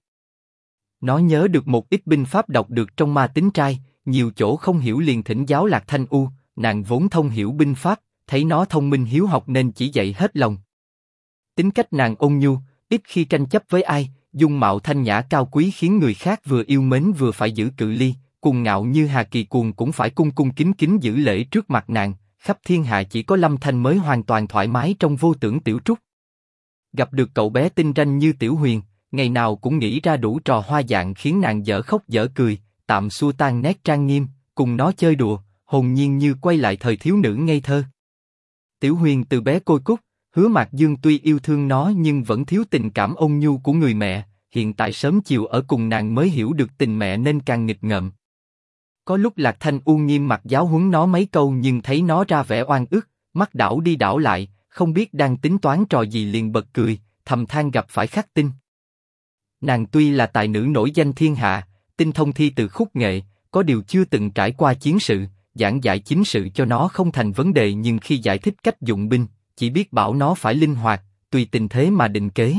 Nó nhớ được một ít binh pháp đọc được trong Ma Tính Trai, nhiều chỗ không hiểu liền thỉnh giáo Lạc Thanh U, nàng vốn thông hiểu binh pháp, thấy nó thông minh hiếu học nên chỉ dạy hết lòng. Tính cách nàng ôn nhu, ít khi tranh chấp với ai, dung mạo thanh nhã cao quý khiến người khác vừa yêu mến vừa phải giữ cự ly, cuồng ngạo như Hà Kỳ Cuồng cũng phải cung cung kính kính giữ lễ trước mặt nàng, khắp thiên hạ chỉ có Lâm Thanh mới hoàn toàn thoải mái trong vô tưởng tiểu trúc. Gặp được cậu bé tinh ranh như Tiểu Huyền, ngày nào cũng nghĩ ra đủ trò hoa dạng khiến nàng dở khóc dở cười, tạm xua tan nét trang nghiêm, cùng nó chơi đùa, hồn nhiên như quay lại thời thiếu nữ ngây thơ. Tiểu Huyền từ bé côi cút, Hứa Mạc Dương tuy yêu thương nó nhưng vẫn thiếu tình cảm ôn nhu của người mẹ, hiện tại sớm chiều ở cùng nàng mới hiểu được tình mẹ nên càng nghịch ngợm. Có lúc Lạc Thanh U nghiêm mặt giáo huấn nó mấy câu nhưng thấy nó ra vẻ oan ức, mắt đảo đi đảo lại, không biết đang tính toán trò gì liền bật cười, thầm than gặp phải khắc tinh. Nàng tuy là tài nữ nổi danh thiên hạ, tinh thông thi từ khúc nghệ, có điều chưa từng trải qua chiến sự, giảng dạy chính sự cho nó không thành vấn đề nhưng khi giải thích cách dụng binh, chỉ biết bảo nó phải linh hoạt, tùy tình thế mà định kế.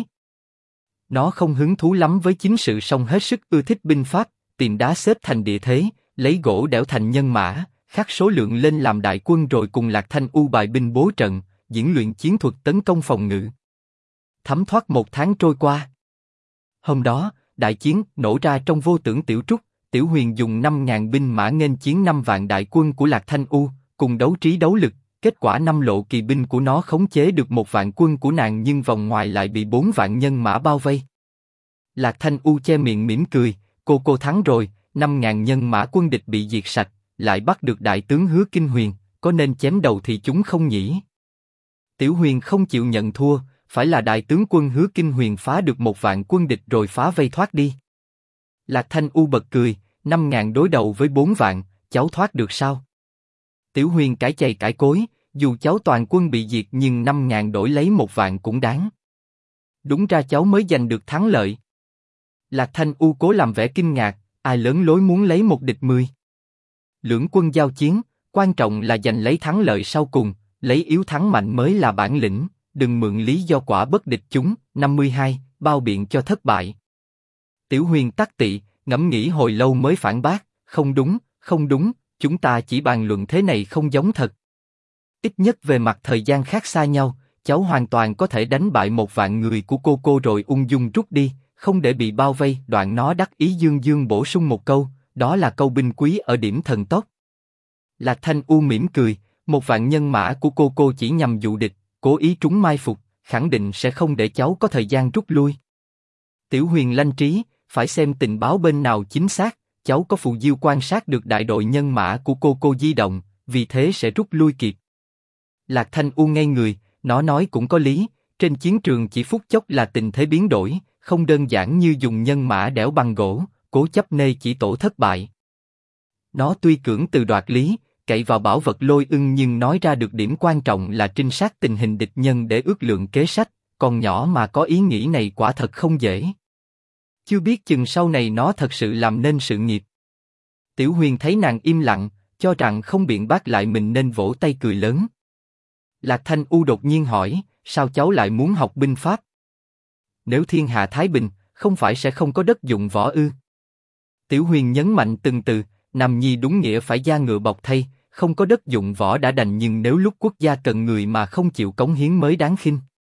Nó không hứng thú lắm với chính sự song hết sức ưa thích binh pháp, tìm đá xếp thành địa thế, lấy gỗ đẽo thành nhân mã, khắc số lượng lên làm đại quân rồi cùng Lạc Thanh U bài binh bố trận, diễn luyện chiến thuật tấn công phòng ngự. Thấm thoát 1 tháng trôi qua. Hôm đó, đại chiến nổ ra trong vô tưởng tiểu trúc, Tiểu Huyền dùng 5.000 binh mã nghênh chiến 5 vạn đại quân của Lạc Thanh U, cùng đấu trí đấu lực, kết quả 5 lộ kỳ binh của nó khống chế được 1 vạn quân của nàng nhưng vòng ngoài lại bị 4 vạn nhân mã bao vây. Lạc Thanh U che miệng mỉm cười, cô thắng rồi, 5.000 nhân mã quân địch bị diệt sạch, lại bắt được đại tướng Hứa Kinh Huyền, có nên chém đầu thì chúng không nhỉ? Tiểu Huyền không chịu nhận thua, phải là đại tướng quân Hứa Kinh Huyền phá được 1 vạn quân địch rồi phá vây thoát đi. Lạc Thanh U bật cười, 5.000 đối đầu với 4 vạn, cháu thoát được sao? Tiểu Huyền cãi chày cãi cối, dù cháu toàn quân bị diệt nhưng 5.000 đổi lấy 1 vạn cũng đáng. Đúng ra cháu mới giành được thắng lợi. Lạc Thanh U cố làm vẻ kinh ngạc, ai lớn lối muốn lấy một địch 10. Lưỡng quân giao chiến, quan trọng là giành lấy thắng lợi sau cùng, lấy yếu thắng mạnh mới là bản lĩnh, đừng mượn lý do quả bất địch chúng. 52, bao biện cho thất bại. Tiểu Huyền tắc tị, ngẫm nghĩ hồi lâu mới phản bác, không đúng, chúng ta chỉ bàn luận thế này không giống thật. Ít nhất về mặt thời gian khác xa nhau, cháu hoàn toàn có thể đánh bại 1 vạn người của cô rồi ung dung rút đi, không để bị bao vây. Đoạn nó đắc ý dương dương bổ sung một câu, đó là câu binh quý ở điểm thần tốc. Lạc Thanh U mỉm cười, 1 vạn nhân mã của cô chỉ nhằm dụ địch, cố ý trúng mai phục, khẳng định sẽ không để cháu có thời gian rút lui. Tiểu Huyền lanh trí, phải xem tình báo bên nào chính xác, cháu có phù diêu quan sát được đại đội nhân mã của cô di động, vì thế sẽ rút lui kịp. Lạc Thanh U ngây người, nó nói cũng có lý, trên chiến trường chỉ phút chốc là tình thế biến đổi, không đơn giản như dùng nhân mã đẽo bằng gỗ, cố chấp nê chỉ tổ thất bại. Nó tuy cưỡng từ đoạt lý, cậy vào bảo vật Lôi Ưng nhưng nói ra được điểm quan trọng là trinh sát tình hình địch nhân để ước lượng kế sách, còn nhỏ mà có ý nghĩ này quả thật không dễ. Chưa biết chừng sau này nó thật sự làm nên sự nghiệp. Tiểu Huyền thấy nàng im lặng, cho rằng không biện bác lại mình nên vỗ tay cười lớn. Lạc Thanh U đột nhiên hỏi, sao cháu lại muốn học binh pháp? Nếu thiên hạ thái bình, không phải sẽ không có đất dụng võ ư? Tiểu Huyền nhấn mạnh từng từ, nam nhi đúng nghĩa phải da ngựa bọc thây, không có đất dụng võ đã đành nhưng nếu lúc quốc gia cần người mà không chịu cống hiến mới đáng khinh.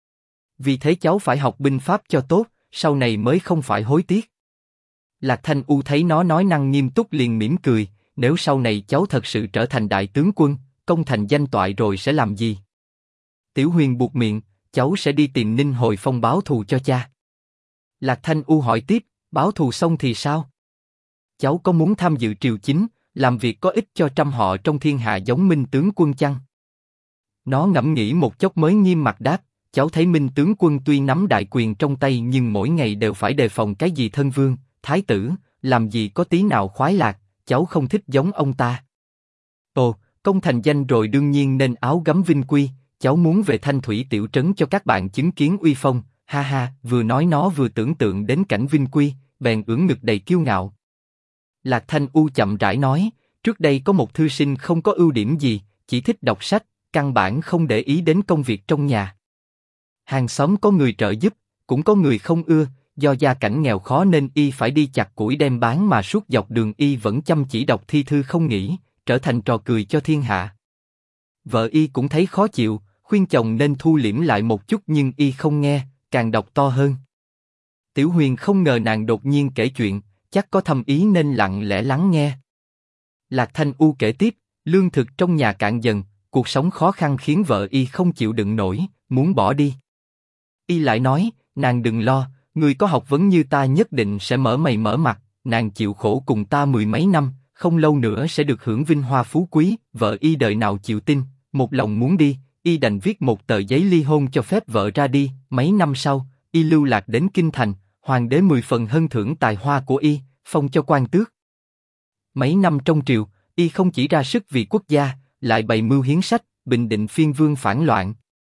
Vì thế cháu phải học binh pháp cho tốt, sau này mới không phải hối tiếc. Lạc Thanh U thấy nó nói năng nghiêm túc liền mỉm cười, nếu sau này cháu thật sự trở thành đại tướng quân, công thành danh toại rồi sẽ làm gì? Tiểu Huyền buột miệng, cháu sẽ đi tìm Ninh Hồi Phong báo thù cho cha. Lạc Thanh U hỏi tiếp, báo thù xong thì sao? cháu có muốn tham dự triều chính, làm việc có ích cho trăm họ trong thiên hạ giống Minh tướng quân chăng? Nó ngẫm nghĩ một chốc mới nghiêm mặt đáp, cháu thấy Minh tướng quân tuy nắm đại quyền trong tay nhưng mỗi ngày đều phải đề phòng cái gì thân vương, thái tử, làm gì có tí nào khoái lạc, cháu không thích giống ông ta. Ồ, công thành danh rồi đương nhiên nên áo gấm vinh quy, cháu muốn về Thanh Thủy tiểu trấn cho các bạn chứng kiến uy phong, ha ha, vừa nói nó vừa tưởng tượng đến cảnh vinh quy, bèn ưỡn ngực đầy kiêu ngạo. Lạc Thanh U chậm rãi nói, trước đây có một thư sinh không có ưu điểm gì, chỉ thích đọc sách, căn bản không để ý đến công việc trong nhà. Hàng xóm có người trợ giúp, cũng có người không ưa, do gia cảnh nghèo khó nên y phải đi chặt củi đem bán mà suốt dọc đường y vẫn chăm chỉ đọc thi thư không nghỉ, trở thành trò cười cho thiên hạ. Vợ y cũng thấy khó chịu, khuyên chồng nên thu liễm lại một chút nhưng y không nghe, càng đọc to hơn. Tiểu Huyền không ngờ nàng đột nhiên kể chuyện, chắc có thâm ý nên lặng lẽ lắng nghe. Lạc Thanh U kể tiếp, lương thực trong nhà cạn dần, cuộc sống khó khăn khiến vợ y không chịu đựng nổi, muốn bỏ đi. Y lại nói, nàng đừng lo, người có học vấn như ta nhất định sẽ mở mày mở mặt, nàng chịu khổ cùng ta mười mấy năm, không lâu nữa sẽ được hưởng vinh hoa phú quý. Vợ y đời nào chịu tin, một lòng muốn đi, y đành viết một tờ giấy ly hôn cho phép vợ ra đi. Mấy năm sau, y lưu lạc đến kinh thành, hoàng đế 10 phần hân thưởng tài hoa của y, phong cho quan tước. Mấy năm trong triều, y không chỉ ra sức vì quốc gia, lại bày mưu hiến sách, bình định phiên vương phản loạn.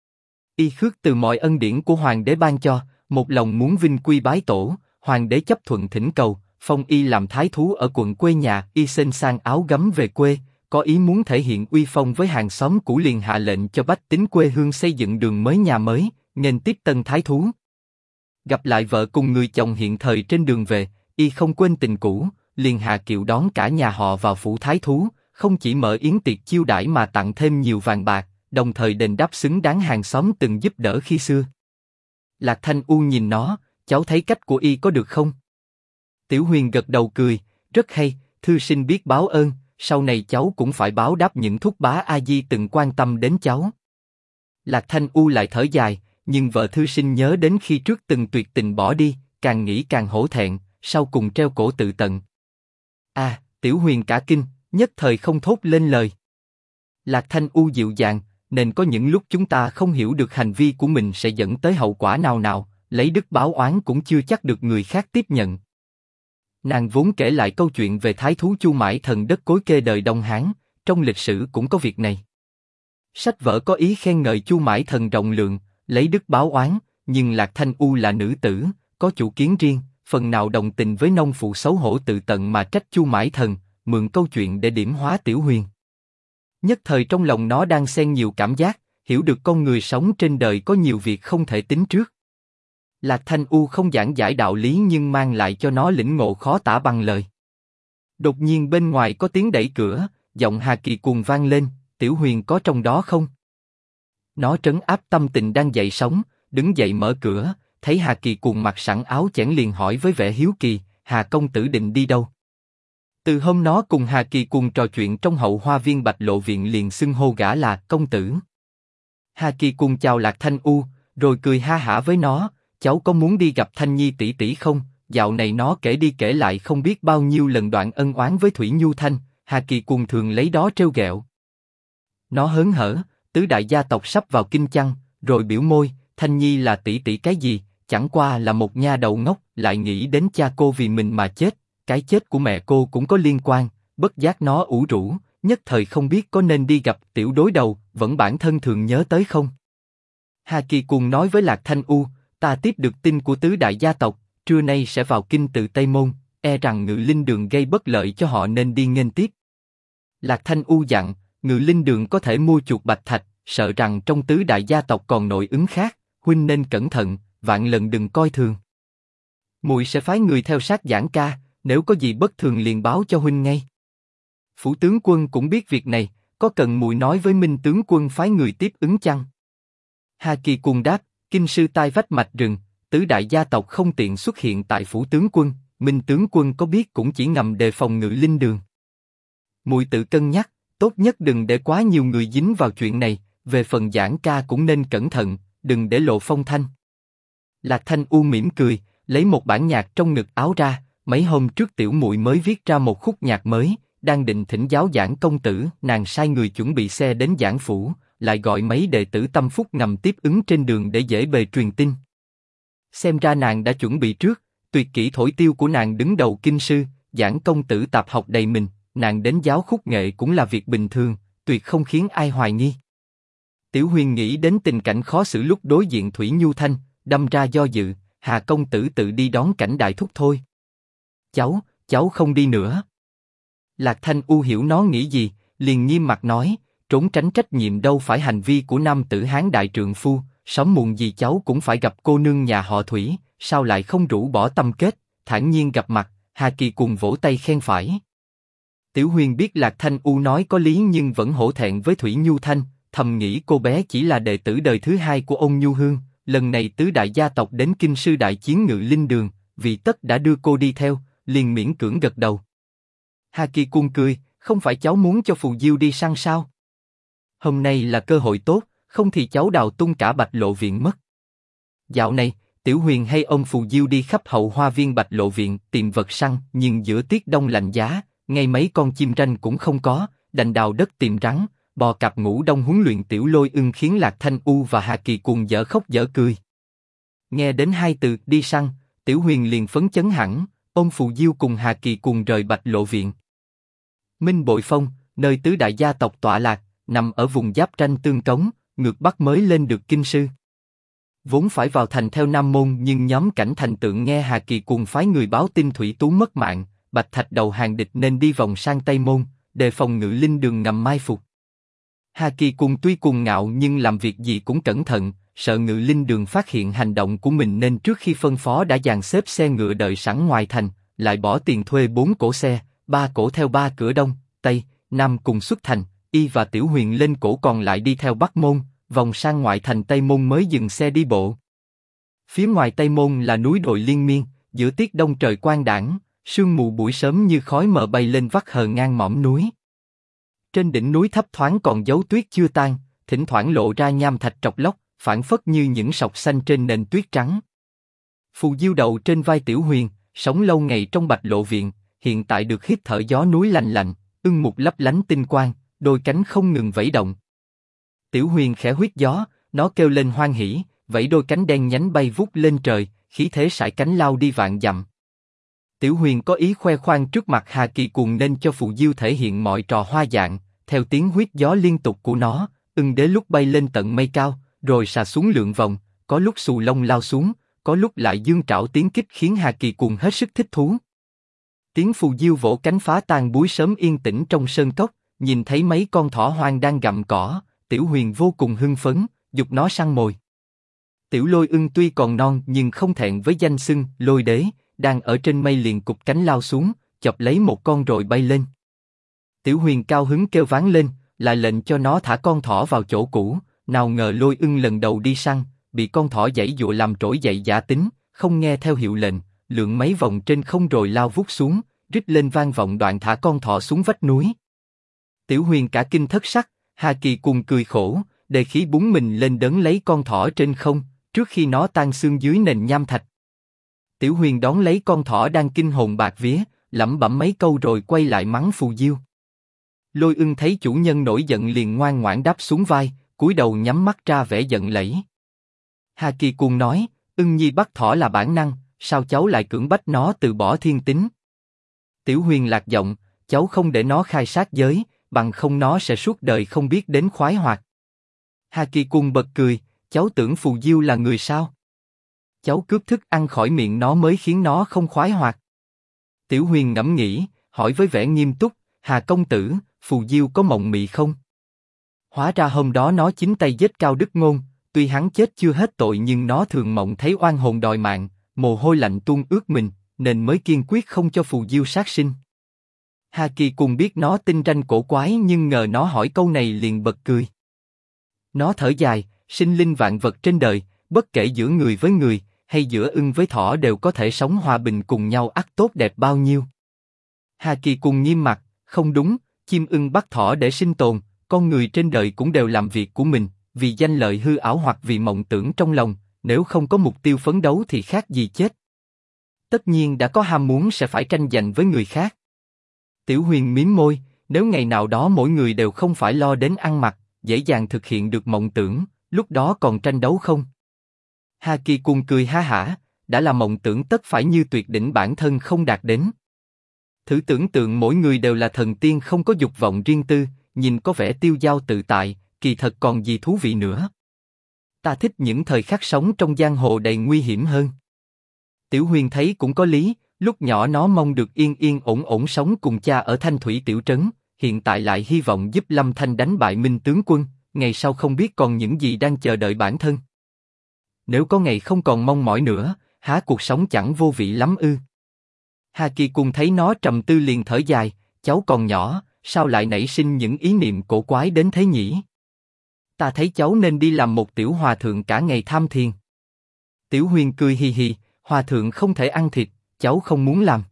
Y khước từ mọi ân điển của hoàng đế ban cho, một lòng muốn vinh quy bái tổ. Hoàng đế chấp thuận thỉnh cầu, phong y làm thái thú ở quận quê nhà. Y xên sang áo gấm về quê, có ý muốn thể hiện uy phong với hàng xóm cũ, liền hạ lệnh cho bách tính quê hương xây dựng đường mới nhà mới, nghênh tiếp tân thái thú. Gặp lại vợ cùng người chồng hiện thời trên đường về, y không quên tình cũ, liền hạ kiệu đón cả nhà họ vào phủ thái thú, không chỉ mở yến tiệc chiêu đãi mà tặng thêm nhiều vàng bạc, đồng thời đền đáp xứng đáng hàng xóm từng giúp đỡ khi xưa. Lạc Thanh U nhìn nó, cháu thấy cách của y có được không? Tiểu Huyền gật đầu cười, rất hay, thư sinh biết báo ơn, sau này cháu cũng phải báo đáp những thúc bá a di từng quan tâm đến cháu. Lạc Thanh U lại thở dài, nhưng vợ thư sinh nhớ đến khi trước từng tuyệt tình bỏ đi, càng nghĩ càng hổ thẹn, sau cùng treo cổ tự tận. Tiểu Huyền cả kinh, nhất thời không thốt lên lời. Lạc Thanh U dịu dàng, nên có những lúc chúng ta không hiểu được hành vi của mình sẽ dẫn tới hậu quả nào nào, lấy đức báo oán cũng chưa chắc được người khác tiếp nhận. Nàng vốn kể lại câu chuyện về thái thú Chu Mãi Thần đất Cối Kê đời Đông Hán, trong lịch sử cũng có việc này. Sách vở có ý khen ngợi Chu Mãi Thần rộng lượng, lấy đức báo oán, nhưng Lạc Thanh U là nữ tử, có chủ kiến riêng, phần nào đồng tình với nông phụ xấu hổ tự tận mà trách Chu Mãi Thần, mượn câu chuyện để điểm hóa Tiểu Huyền. Nhất thời trong lòng nó đang xen nhiều cảm giác, hiểu được con người sống trên đời có nhiều việc không thể tính trước. Lạc Thanh U không giảng giải đạo lý nhưng mang lại cho nó lĩnh ngộ khó tả bằng lời. Đột nhiên bên ngoài có tiếng đẩy cửa, giọng Hà Kỳ cuồng vang lên, Tiểu Huyền có trong đó không? Nó trấn áp tâm tình đang dậy sóng, đứng dậy mở cửa, thấy Hà Kỳ cuồng mặc sẵn áo chẽn liền hỏi với vẻ hiếu kỳ, Hà công tử định đi đâu? Từ hôm nó cùng Hà Kỳ cuồng trò chuyện trong hậu hoa viên Bạch Lộ viện liền xưng hô gã là công tử. Hà Kỳ cuồng chào Lạc Thanh U, rồi cười ha hả với nó, cháu có muốn đi gặp Thanh Nhi tỷ tỷ không? Dạo này nó kể đi kể lại không biết bao nhiêu lần đoạn ân oán với Thủy Nhu Thanh, Hà Kỳ cuồng thường lấy đó trêu ghẹo. Nó hớn hở, tứ đại gia tộc sắp vào kinh chăng, rồi biểu môi, Thanh Nhi là tỷ tỷ cái gì, chẳng qua là một nha đầu ngốc, lại nghĩ đến cha cô vì mình mà chết, cái chết của mẹ cô cũng có liên quan, bất giác nó ủ rũ, nhất thời không biết có nên đi gặp tiểu đối đầu, vẫn bản thân thường nhớ tới không. Hà Kỳ cuồng nói với Lạc Thanh U, ta tiếp được tin của tứ đại gia tộc, trưa nay sẽ vào kinh từ Tây Môn, e rằng Ngự Linh Đường gây bất lợi cho họ nên đi nghênh tiếp. Lạc Thanh U dặn, Ngự Linh Đường có thể mua chuộc bạch thạch, sợ rằng trong tứ đại gia tộc còn nội ứng khác, huynh nên cẩn thận, vạn lần đừng coi thường. Muội sẽ phái người theo sát Giảng ca, nếu có gì bất thường liền báo cho huynh ngay. Phủ tướng quân cũng biết việc này, có cần muội nói với Minh tướng quân phái người tiếp ứng chăng? Hà Kỳ cuồng đáp, kinh sư tai vách mạch rừng, tứ đại gia tộc không tiện xuất hiện tại phủ tướng quân, Minh tướng quân có biết cũng chỉ ngầm đề phòng Ngự Linh Đường. Muội tự cân nhắc, tốt nhất đừng để quá nhiều người dính vào chuyện này, về phần Giảng ca cũng nên cẩn thận, đừng để lộ phong thanh. Lạc Thanh U mỉm cười, lấy một bản nhạc trong ngực áo ra, mấy hôm trước tiểu muội mới viết ra một khúc nhạc mới, đang định thỉnh giáo giảng công tử, nàng sai người chuẩn bị xe đến giảng phủ, lại gọi mấy đệ tử tâm phúc ngầm tiếp ứng trên đường để dễ bề truyền tin. Xem ra nàng đã chuẩn bị trước, tuyệt kỹ thổi tiêu của nàng đứng đầu kinh sư, giảng công tử tạp học đầy mình, nàng đến giáo khúc nghệ cũng là việc bình thường, tuyệt không khiến ai hoài nghi. Tiểu Huyền nghĩ đến tình cảnh khó xử lúc đối diện Thủy Nhu Thanh, đâm ra do dự, Hà công tử tự đi đón cảnh đại thúc thôi. Cháu không đi nữa. Lạc Thanh U hiểu nó nghĩ gì, liền nghiêm mặt nói, trốn tránh trách nhiệm đâu phải hành vi của nam tử hán đại trượng phu, sớm muộn gì cháu cũng phải gặp cô nương nhà họ Thủy, sao lại không rũ bỏ tâm kết, thản nhiên gặp mặt. Hà Kỳ cùng vỗ tay khen phải. Tiểu Huyền biết Lạc Thanh U nói có lý nhưng vẫn hổ thẹn với Thủy Nhu Thanh, thầm nghĩ cô bé chỉ là đệ tử đời thứ hai của ông Nhu Hương, lần này tứ đại gia tộc đến kinh sư đại chiến Ngự Linh Đường, vì tất đã đưa cô đi theo, liền miễn cưỡng gật đầu. Hà Kỳ Cung cười, không phải cháu muốn cho Phù Diêu đi săn sao? Hôm nay là cơ hội tốt, không thì cháu đào tung cả Bạch Lộ Viện mất. Dạo này, Tiểu Huyền hay ông Phù Diêu đi khắp hậu hoa viên Bạch Lộ Viện tìm vật săn, nhưng giữa tiết đông lạnh giá, ngay mấy con chim ranh cũng không có, đành đào đất tìm rắn, bò cạp ngủ đông huấn luyện Tiểu Lôi Ưng khiến Lạc Thanh U và Hà Kỳ cùng dở khóc dở cười. Nghe đến hai từ đi săn, Tiểu Huyền liền phấn chấn hẳn, ông Phù Diêu cùng Hà Kỳ cùng rời Bạch Lộ Viện. Minh Bội Phong, nơi tứ đại gia tộc tọa lạc, nằm ở vùng giáp ranh Tương Cống, ngược bắc mới lên được kinh sư. Vốn phải vào thành theo Nam Môn nhưng nhóm Cảnh Thành Tượng nghe Hà Kỳ cùng phái người báo tin Thủy Tú mất mạng, Bạch Thạch đầu hàng địch nên đi vòng sang Tây Môn, đề phòng Ngự Linh Đường ngầm mai phục. Hà Kỳ cùng tuy cuồng ngạo nhưng làm việc gì cũng cẩn thận, sợ Ngự Linh Đường phát hiện hành động của mình nên trước khi phân phó đã dàn xếp xe ngựa đợi sẵn ngoài thành, lại bỏ tiền thuê 4 cỗ xe, 3 cỗ theo 3 cửa Đông, Tây, Nam cùng xuất thành, y và Tiểu Huyền lên cỗ còn lại đi theo Bắc Môn, vòng sang ngoại thành Tây Môn mới dừng xe đi bộ. Phía ngoài Tây Môn là núi đồi liên miên, giữa tiết đông trời quang đãng, sương mù buổi sớm như khói mờ bay lên vắt hờ ngang mỏm núi. Trên đỉnh núi thấp thoáng còn dấu tuyết chưa tan, thỉnh thoảng lộ ra nham thạch trọc lóc, phản phất như những sọc xanh trên nền tuyết trắng. Phù Diêu đậu trên vai Tiểu Huyền, sống lâu ngày trong Bạch Lộ Viện, hiện tại được hít thở gió núi lạnh lạnh, ưng mục lấp lánh tinh quang, đôi cánh không ngừng vẫy động. Tiểu Huyền khẽ huýt gió, nó kêu lên hoan hỉ, vẫy đôi cánh đen nhánh bay vút lên trời, khí thế sải cánh lao đi vạn dặm. Tiểu Huyền có ý khoe khoang trước mặt Hà Kỳ Cuồng nên cho Phù Diêu thể hiện mọi trò hoa dạng, theo tiếng huýt gió liên tục của nó, ưng đế lúc bay lên tận mây cao, rồi xà xuống lượn vòng, có lúc xù lông lao xuống, có lúc lại dương trảo tiến kích khiến Hà Kỳ Cuồng hết sức thích thú. Tiếng Phù Diêu vỗ cánh phá tan buổi sớm yên tĩnh trong sơn cốc, nhìn thấy mấy con thỏ hoang đang gặm cỏ, Tiểu Huyền vô cùng hưng phấn, giục nó săn mồi. Tiểu Lôi Ưng tuy còn non nhưng không thẹn với danh xưng Lôi Đế, đang ở trên mây liền cụp cánh lao xuống, chọc lấy một con rồi bay lên. Tiểu Huyền cao hứng kêu váng lên, lại lệnh cho nó thả con thỏ vào chỗ cũ. Nào ngờ Lôi Ưng lần đầu đi săn, bị con thỏ giãy giụa làm trỗi dậy giả tính, không nghe theo hiệu lệnh, lượn mấy vòng trên không rồi lao vút xuống, rít lên vang vọng đoạn thả con thỏ xuống vách núi. Tiểu Huyền cả kinh thất sắc, Hà Kỳ cùng cười khổ, đề khí búng mình lên đớn lấy con thỏ trên không, trước khi nó tan xương dưới nền nham thạch. Tiểu Huyền đón lấy con thỏ đang kinh hồn bạt vía, lẩm bẩm mấy câu rồi quay lại mắng Phù Diêu. Lôi Ưng thấy chủ nhân nổi giận liền ngoan ngoãn đáp xuống vai, cúi đầu nhắm mắt ra vẻ giận lẫy. Hà Kỳ Cuồng nói, Ưng nhi bắt thỏ là bản năng, sao cháu lại cưỡng bách nó từ bỏ thiên tính? Tiểu Huyền lạc giọng, cháu không để nó khai sát giới, bằng không nó sẽ suốt đời không biết đến khoái hoạt. Hà Kỳ Cuồng bật cười, cháu tưởng Phù Diêu là người sao? Cháu cướp thức ăn khỏi miệng nó mới khiến nó không khoái hoạt. Tiểu Huyền ngẫm nghĩ, hỏi với vẻ nghiêm túc, Hà công tử, Phù Diêu có mộng mị không? Hóa ra hôm đó nó chính tay giết Cao Đức Ngôn, tuy hắn chết chưa hết tội nhưng nó thường mộng thấy oan hồn đòi mạng, mồ hôi lạnh tuôn ướt mình, nên mới kiên quyết không cho Phù Diêu sát sinh. Hà Kỳ cùng biết nó tinh ranh cổ quái nhưng ngờ nó hỏi câu này liền bật cười. Nó thở dài, sinh linh vạn vật trên đời, bất kể giữa người với người, hay giữa ưng với thỏ đều có thể sống hòa bình cùng nhau ắt tốt đẹp bao nhiêu. Hà Kỳ cùng nghiêm mặt, không đúng, chim ưng bắt thỏ để sinh tồn, con người trên đời cũng đều làm việc của mình, vì danh lợi hư ảo hoặc vì mộng tưởng trong lòng, nếu không có mục tiêu phấn đấu thì khác gì chết. tất nhiên đã có ham muốn sẽ phải tranh giành với người khác. Tiểu Huyền mím môi, nếu ngày nào đó mỗi người đều không phải lo đến ăn mặc, dễ dàng thực hiện được mộng tưởng, lúc đó còn tranh đấu không? Hà Kỳ Cùng cười ha hả, đã là mộng tưởng tất phải như tuyệt đỉnh bản thân không đạt đến. Thử tưởng tượng mỗi người đều là thần tiên không có dục vọng riêng tư, nhìn có vẻ tiêu dao tự tại, kỳ thật còn gì thú vị nữa. Ta thích những thời khắc sống trong giang hồ đầy nguy hiểm hơn. Tiểu Huyền thấy cũng có lý, lúc nhỏ nó mong được yên yên ổn ổn sống cùng cha ở Thanh Thủy tiểu trấn, hiện tại lại hy vọng giúp Lâm Thanh đánh bại Minh tướng quân, ngày sau không biết còn những gì đang chờ đợi bản thân. Nếu có ngày không còn mong mỏi nữa, há cuộc sống chẳng vô vị lắm ư? Hà Kỳ Cùng thấy nó trầm tư liền thở dài, cháu còn nhỏ, sao lại nảy sinh những ý niệm cổ quái đến thế nhỉ? Ta thấy cháu nên đi làm một tiểu hòa thượng cả ngày tham thiền. Tiểu Huyền cười hì hì, hòa thượng không thể ăn thịt, cháu không muốn làm.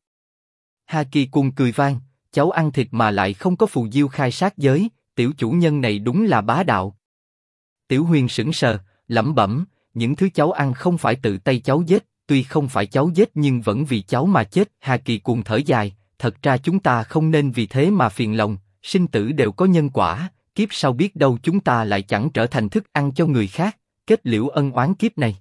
Hà Kỳ Cùng cười vang, cháu ăn thịt mà lại không có phù diêu khai sát giới, tiểu chủ nhân này đúng là bá đạo. Tiểu Huyền sững sờ, lẩm bẩm, những thứ cháu ăn không phải tự tay cháu giết, tuy không phải cháu giết nhưng vẫn vì cháu mà chết. Hà Kỳ Cùng thở dài, thật ra chúng ta không nên vì thế mà phiền lòng, sinh tử đều có nhân quả, kiếp sau biết đâu chúng ta lại chẳng trở thành thức ăn cho người khác, kết liễu ân oán kiếp này.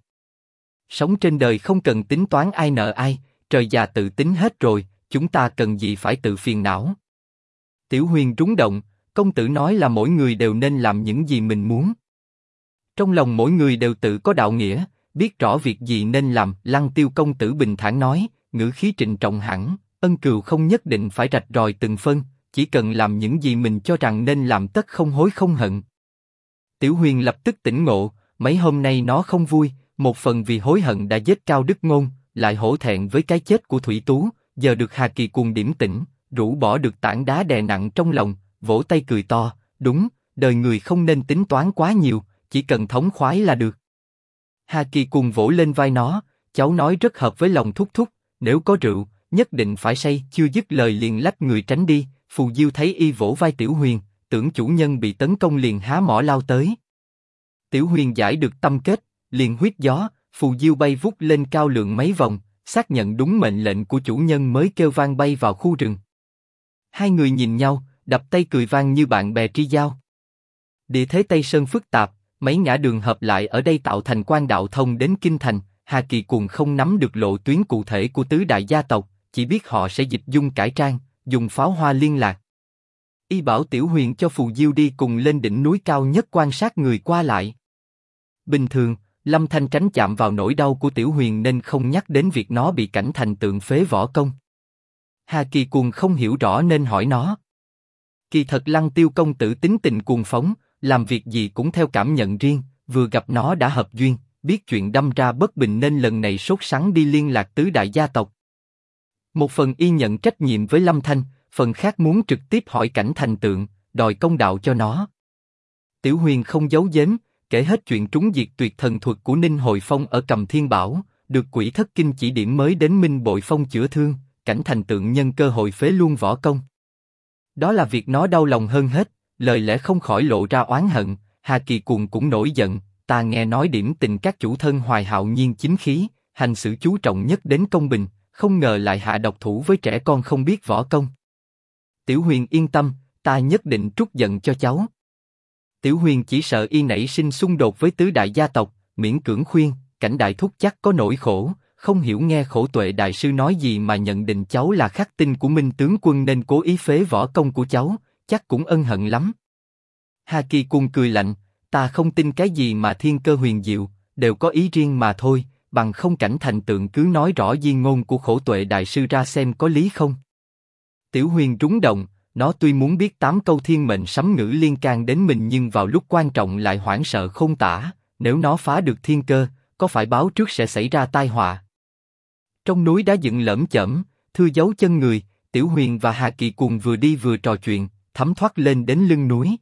Sống trên đời không cần tính toán ai nợ ai, trời già tự tính hết rồi, chúng ta cần gì phải tự phiền não. Tiểu Huyền rúng động, công tử nói là mỗi người đều nên làm những gì mình muốn. Trong lòng mỗi người đều tự có đạo nghĩa, biết rõ việc gì nên làm. Lăng Tiêu công tử bình thản nói, ngữ khí trịnh trọng hẳn, ân cừu không nhất định phải rạch ròi từng phân, chỉ cần làm những gì mình cho rằng nên làm tất không hối không hận. Tiểu Huyền lập tức tỉnh ngộ, mấy hôm nay nó không vui, một phần vì hối hận đã giết Cao Đức Ngôn, lại hổ thẹn với cái chết của Thủy Tú, giờ được Hà Kỳ Cùng điểm tỉnh, rũ bỏ được tảng đá đè nặng trong lòng, vỗ tay cười to, đúng, đời người không nên tính toán quá nhiều, chỉ cần thống khoái là được. Hà Kỳ Cùng vỗ lên vai nó, cháu nói rất hợp với lòng thúc thúc, nếu có rượu, nhất định phải say. Chưa dứt lời liền lách người tránh đi. Phù Diêu thấy y vỗ vai Tiểu Huyền, tưởng chủ nhân bị tấn công liền há mỏ lao tới. Tiểu Huyền giải được tâm kết, liền huýt gió, Phù Diêu bay vút lên cao lượn mấy vòng, xác nhận đúng mệnh lệnh của chủ nhân mới kêu vang bay vào khu rừng. Hai người nhìn nhau, đập tay cười vang như bạn bè tri giao. Địa thế Tây Sơn phức tạp, mấy ngã đường hợp lại ở đây tạo thành quan đạo thông đến kinh thành. Hà Kỳ Cùng không nắm được lộ tuyến cụ thể của tứ đại gia tộc, chỉ biết họ sẽ dịch dung cải trang, dùng pháo hoa liên lạc. Y bảo Tiểu Huyền cho Phù Diêu đi cùng lên đỉnh núi cao nhất quan sát người qua lại. Bình thường, Lâm Thanh tránh chạm vào nỗi đau của Tiểu Huyền nên không nhắc đến việc nó bị cảnh thành tượng phế võ công. Hà Kỳ Cùng không hiểu rõ nên hỏi nó. Kỳ thật Lăng Tiêu công tử tính tình cuồng phóng, làm việc gì cũng theo cảm nhận riêng, vừa gặp nó đã hợp duyên, biết chuyện đâm ra bất bình nên lần này sốt sắng đi liên lạc tứ đại gia tộc. Một phần y nhận trách nhiệm với Lâm Thanh, phần khác muốn trực tiếp hỏi cảnh thành tượng, đòi công đạo cho nó. Tiểu Huyền không giấu giếm, kể hết chuyện trúng diệt tuyệt thần thuật của Ninh Hồi Phong ở Cầm Thiên Bảo, được Quỷ Thất Kinh chỉ điểm mới đến Minh Bội Phong chữa thương, cảnh thành tượng nhân cơ hội phế luôn võ công. Đó là việc nó đau lòng hơn hết, lời lẽ không khỏi lộ ra oán hận. Hà Kỳ Cùng cũng nổi giận, ta nghe nói điểm tình các chủ thân hoài hạo nhiên chính khí, hành xử chú trọng nhất đến công bình, không ngờ lại hạ độc thủ với trẻ con không biết võ công. Tiểu Huyền yên tâm, ta nhất định trút giận cho cháu. Tiểu Huyền chỉ sợ y nảy sinh xung đột với tứ đại gia tộc, miễn cưỡng khuyên, cảnh đại thúc chắc có nỗi khổ, không hiểu nghe Khổ Tuệ đại sư nói gì mà nhận định cháu là khắc tinh của Minh tướng quân nên cố ý phế võ công của cháu, chắc cũng ân hận lắm. Hà Kỳ Cùng cười lạnh, ta không tin cái gì mà thiên cơ huyền diệu, đều có ý riêng mà thôi, bằng không cảnh thành tượng cứ nói rõ di ngôn của Khổ Tuệ đại sư ra xem có lý không. Tiểu Huyền rúng động, nó tuy muốn biết 8 câu thiên mệnh sấm ngữ liên can đến mình nhưng vào lúc quan trọng lại hoảng sợ khôn tả, nếu nó phá được thiên cơ, có phải báo trước sẽ xảy ra tai họa. Trong núi đá dựng lởm chởm, thưa dấu chân người, Tiểu Huyền và Hà Kỳ Cùng vừa đi vừa trò chuyện, thấm thoát lên đến lưng núi.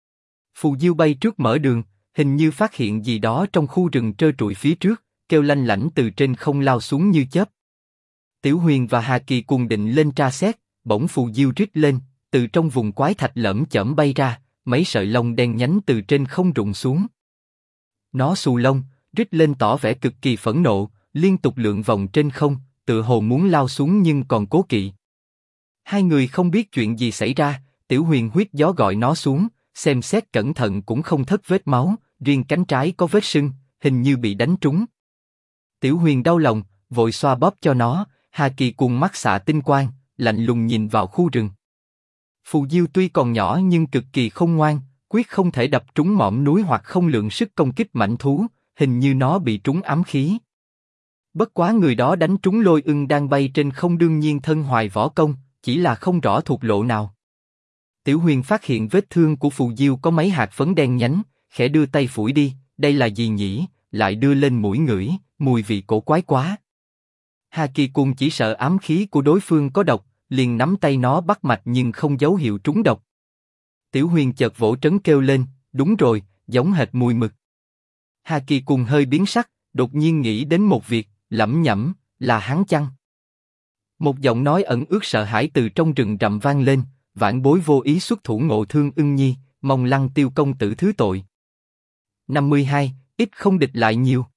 Phù Diêu bay trước mở đường, hình như phát hiện gì đó trong khu rừng trơ trụi phía trước, kêu lanh lảnh từ trên không lao xuống như chớp. Tiểu Huyền và Hà Kỳ Cùng định lên tra xét, bỗng Phù Diêu rít lên, từ trong vùng quái thạch lởm chởm bay ra, mấy sợi lông đen nhánh từ trên không rụng xuống. Nó xù lông, rít lên tỏ vẻ cực kỳ phẫn nộ, liên tục lượn vòng trên không, tự hồ muốn lao xuống nhưng còn cố kỵ. Hai người không biết chuyện gì xảy ra, Tiểu Huyền huýt gió gọi nó xuống, xem xét cẩn thận cũng không thất vết máu, riêng cánh trái có vết sưng, hình như bị đánh trúng. Tiểu Huyền đau lòng, vội xoa bóp cho nó. Hà Kỳ cùng mắt xạ tinh quang, lạnh lùng nhìn vào khu rừng. Phù Diêu tuy còn nhỏ nhưng cực kỳ khôn ngoan, quyết không thể đập trúng mỏm núi hoặc không lượng sức công kích mãnh thú, hình như nó bị trúng ám khí. Bất quá người đó đánh trúng Lôi Ưng đang bay trên không, đương nhiên thân hoài võ công, chỉ là không rõ thuộc lộ nào. Tiểu Huyền phát hiện vết thương của Phù Diêu có mấy hạt phấn đen nhánh, khẽ đưa tay phủi đi, đây là gì nhỉ? Lại đưa lên mũi ngửi, mùi vị cổ quái quá. Hà Kỳ Cùng chỉ sợ ám khí của đối phương có độc, liền nắm tay nó bắt mạch nhưng không dấu hiệu trúng độc. Tiểu Huyền chợt vỗ trấn kêu lên, đúng rồi, giống hệt mùi mực. Hà Kỳ Cùng hơi biến sắc, đột nhiên nghĩ đến một việc, lẩm nhẩm, là hắn chăng? Một giọng nói ẩn ước sợ hãi từ trong rừng rậm vang lên, vãn bối vô ý xuất thủ ngộ thương Ưng Nhi, mong Lăng Tiêu công tử thứ tội. 52, ít không địch lại nhiều.